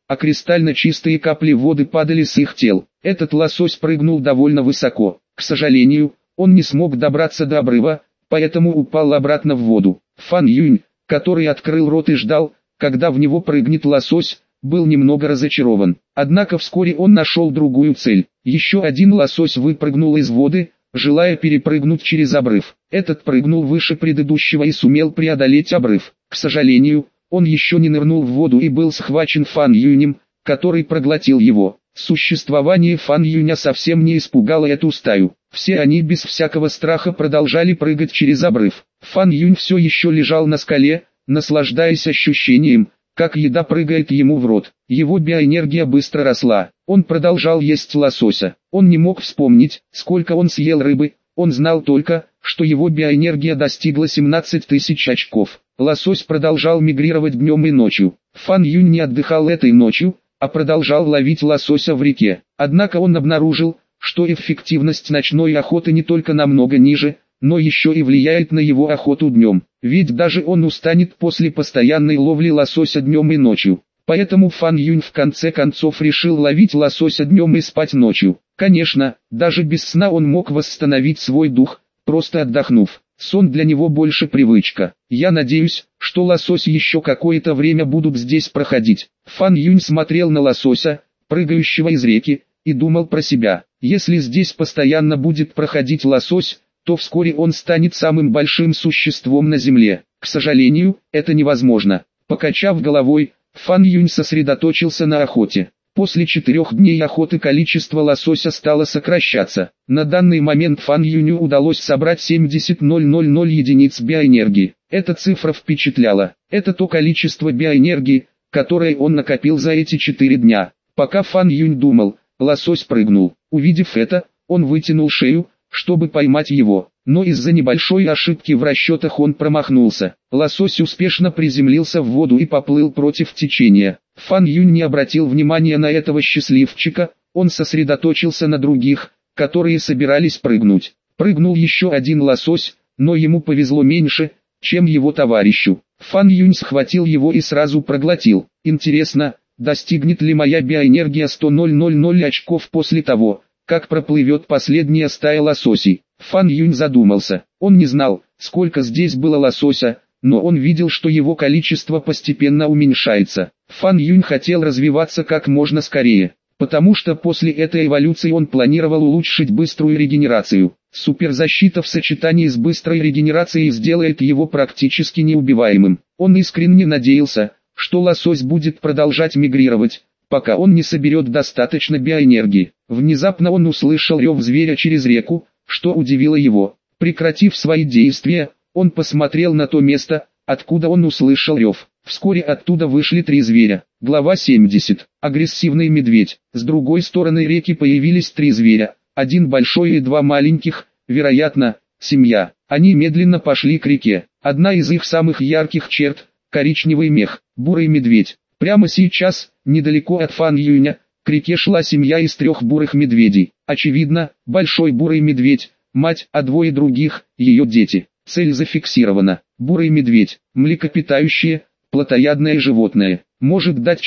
а кристально чистые капли воды падали с их тел. Этот лосось прыгнул довольно высоко. К сожалению, он не смог добраться до обрыва, поэтому упал обратно в воду. Фан Юнь, который открыл рот и ждал, когда в него прыгнет лосось, был немного разочарован. Однако вскоре он нашел другую цель. Еще один лосось выпрыгнул из воды, желая перепрыгнуть через обрыв. Этот прыгнул выше предыдущего и сумел преодолеть обрыв. К сожалению, он еще не нырнул в воду и был схвачен Фан Юнем, который проглотил его. Существование Фан Юня совсем не испугало эту стаю. Все они без всякого страха продолжали прыгать через обрыв. Фан Юнь все еще лежал на скале, наслаждаясь ощущением, как еда прыгает ему в рот. Его биоэнергия быстро росла. Он продолжал есть лосося. Он не мог вспомнить, сколько он съел рыбы. Он знал только, что его биоэнергия достигла 17 тысяч очков. Лосось продолжал мигрировать днем и ночью. Фан Юнь не отдыхал этой ночью, а продолжал ловить лосося в реке. Однако он обнаружил, что эффективность ночной охоты не только намного ниже, но еще и влияет на его охоту днем. Ведь даже он устанет после постоянной ловли лосося днем и ночью. Поэтому Фан Юнь в конце концов решил ловить лосося днем и спать ночью. Конечно, даже без сна он мог восстановить свой дух, просто отдохнув. Сон для него больше привычка. Я надеюсь, что лосось еще какое-то время будут здесь проходить. Фан Юнь смотрел на лосося, прыгающего из реки, и думал про себя. Если здесь постоянно будет проходить лосось, то вскоре он станет самым большим существом на земле. К сожалению, это невозможно. Покачав головой, Фан Юнь сосредоточился на охоте. После 4 дней охоты количество лосося стало сокращаться. На данный момент Фан Юню удалось собрать 70 000 единиц биоэнергии. Эта цифра впечатляла. Это то количество биоэнергии, которое он накопил за эти 4 дня. Пока Фан Юнь думал, лосось прыгнул. Увидев это, он вытянул шею, чтобы поймать его. Но из-за небольшой ошибки в расчетах он промахнулся. Лосось успешно приземлился в воду и поплыл против течения. Фан Юнь не обратил внимания на этого счастливчика, он сосредоточился на других, которые собирались прыгнуть. Прыгнул еще один лосось, но ему повезло меньше, чем его товарищу. Фан Юнь схватил его и сразу проглотил. Интересно, достигнет ли моя биоэнергия 100 000 очков после того, как проплывет последняя стая лососей? Фан Юнь задумался. Он не знал, сколько здесь было лосося, но он видел, что его количество постепенно уменьшается. Фан Юнь хотел развиваться как можно скорее, потому что после этой эволюции он планировал улучшить быструю регенерацию. Суперзащита в сочетании с быстрой регенерацией сделает его практически неубиваемым. Он искренне надеялся, что лосось будет продолжать мигрировать, пока он не соберет достаточно биоэнергии. Внезапно он услышал рев зверя через реку, что удивило его. Прекратив свои действия, он посмотрел на то место, откуда он услышал рев. Вскоре оттуда вышли 3 зверя. Глава 70. Агрессивный медведь. С другой стороны реки появились 3 зверя. Один большой и 2 маленьких, вероятно, семья. Они медленно пошли к реке. Одна из их самых ярких черт – коричневый мех, бурый медведь. Прямо сейчас, недалеко от Фан Юня, к реке шла семья из 3 бурых медведей. Очевидно, большой бурый медведь, мать, а 2 других – ее дети. Цель зафиксирована. Бурый медведь, млекопитающее, плотоядное животное, может дать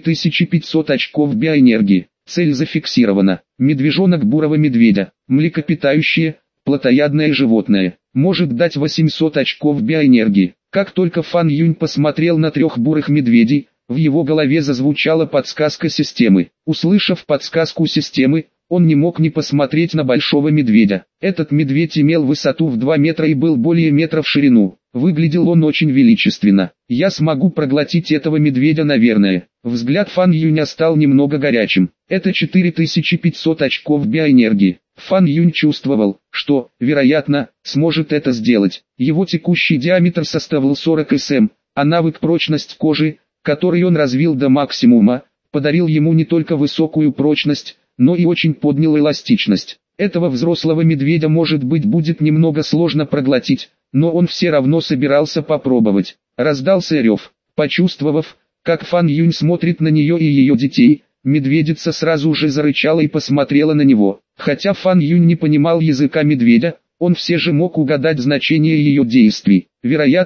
4500 очков биоэнергии. Цель зафиксирована. Медвежонок бурого медведя, млекопитающее, плотоядное животное, может дать 800 очков биоэнергии. Как только Фан Юнь посмотрел на 3 бурых медведей, в его голове зазвучала подсказка системы. Услышав подсказку системы, он не мог не посмотреть на большого медведя. Этот медведь имел высоту в 2 метра и был более метра в ширину. Выглядел он очень величественно. Я смогу проглотить этого медведя, наверное. Взгляд Фан Юня стал немного горячим. Это 4500 очков биоэнергии. Фан Юнь чувствовал, что, вероятно, сможет это сделать. Его текущий диаметр составлял 40 см, а навык прочность кожи, который он развил до максимума, подарил ему не только высокую прочность, но и очень поднял эластичность. Этого взрослого медведя может быть будет немного сложно проглотить, но он все равно собирался попробовать. Раздался рев. Почувствовав, как Фан Юнь смотрит на нее и ее детей, медведица сразу же зарычала и посмотрела на него. Хотя Фан Юнь не понимал языка медведя, он все же мог угадать значение ее действий. Вероятно,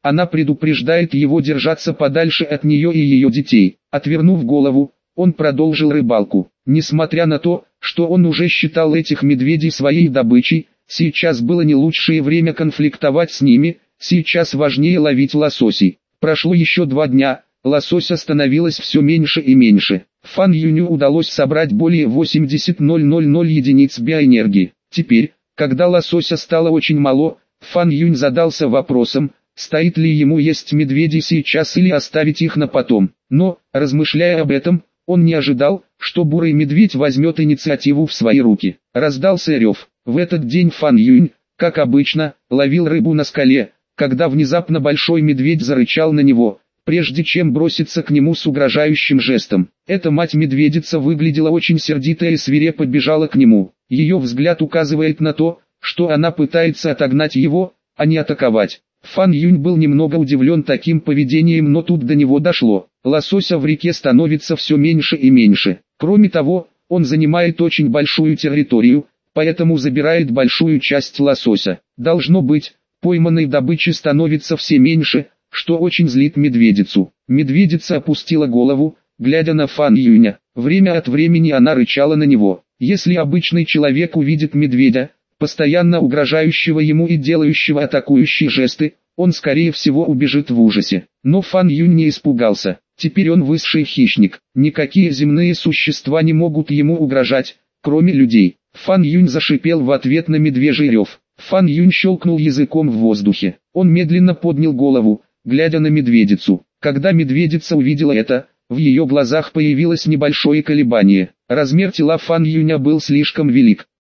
Она предупреждает его держаться подальше от нее и ее детей. Отвернув голову, он продолжил рыбалку. Несмотря на то, что он уже считал этих медведей своей добычей, сейчас было не лучшее время конфликтовать с ними, сейчас важнее ловить лососей. Прошло еще 2 дня, лосося становилось все меньше и меньше. Фан Юню удалось собрать более 80 000 единиц биоэнергии. Теперь, когда лосося стало очень мало, Фан Юнь задался вопросом, стоит ли ему есть медведей сейчас или оставить их на потом. Но, размышляя об этом, он не ожидал, что бурый медведь возьмет инициативу в свои руки. Раздался рев. В этот день Фан Юнь, как обычно, ловил рыбу на скале, когда внезапно большой медведь зарычал на него, прежде чем броситься к нему с угрожающим жестом. Эта мать-медведица выглядела очень сердито и свирепо бежала к нему. Ее взгляд указывает на то, что она пытается отогнать его, а не атаковать. Фан Юнь был немного удивлен таким поведением, но тут до него дошло. Лосося в реке становится все меньше и меньше. Кроме того, он занимает очень большую территорию, поэтому забирает большую часть лосося. Должно быть, пойманной добычи становится все меньше, что очень злит медведицу. Медведица опустила голову, глядя на Фан Юня. Время от времени она рычала на него. Если обычный человек увидит медведя, постоянно угрожающего ему и делающего атакующие жесты, он скорее всего убежит в ужасе. Но Фан Юнь не испугался. Теперь он высший хищник. Никакие земные существа не могут ему угрожать, кроме людей. Фан Юнь зашипел в ответ на медвежий рев. Фан Юнь щелкнул языком в воздухе. Он медленно поднял голову, глядя на медведицу. Когда медведица увидела это, в ее глазах появилось небольшое колебание. Размер тела Фан Юня был слишком велик.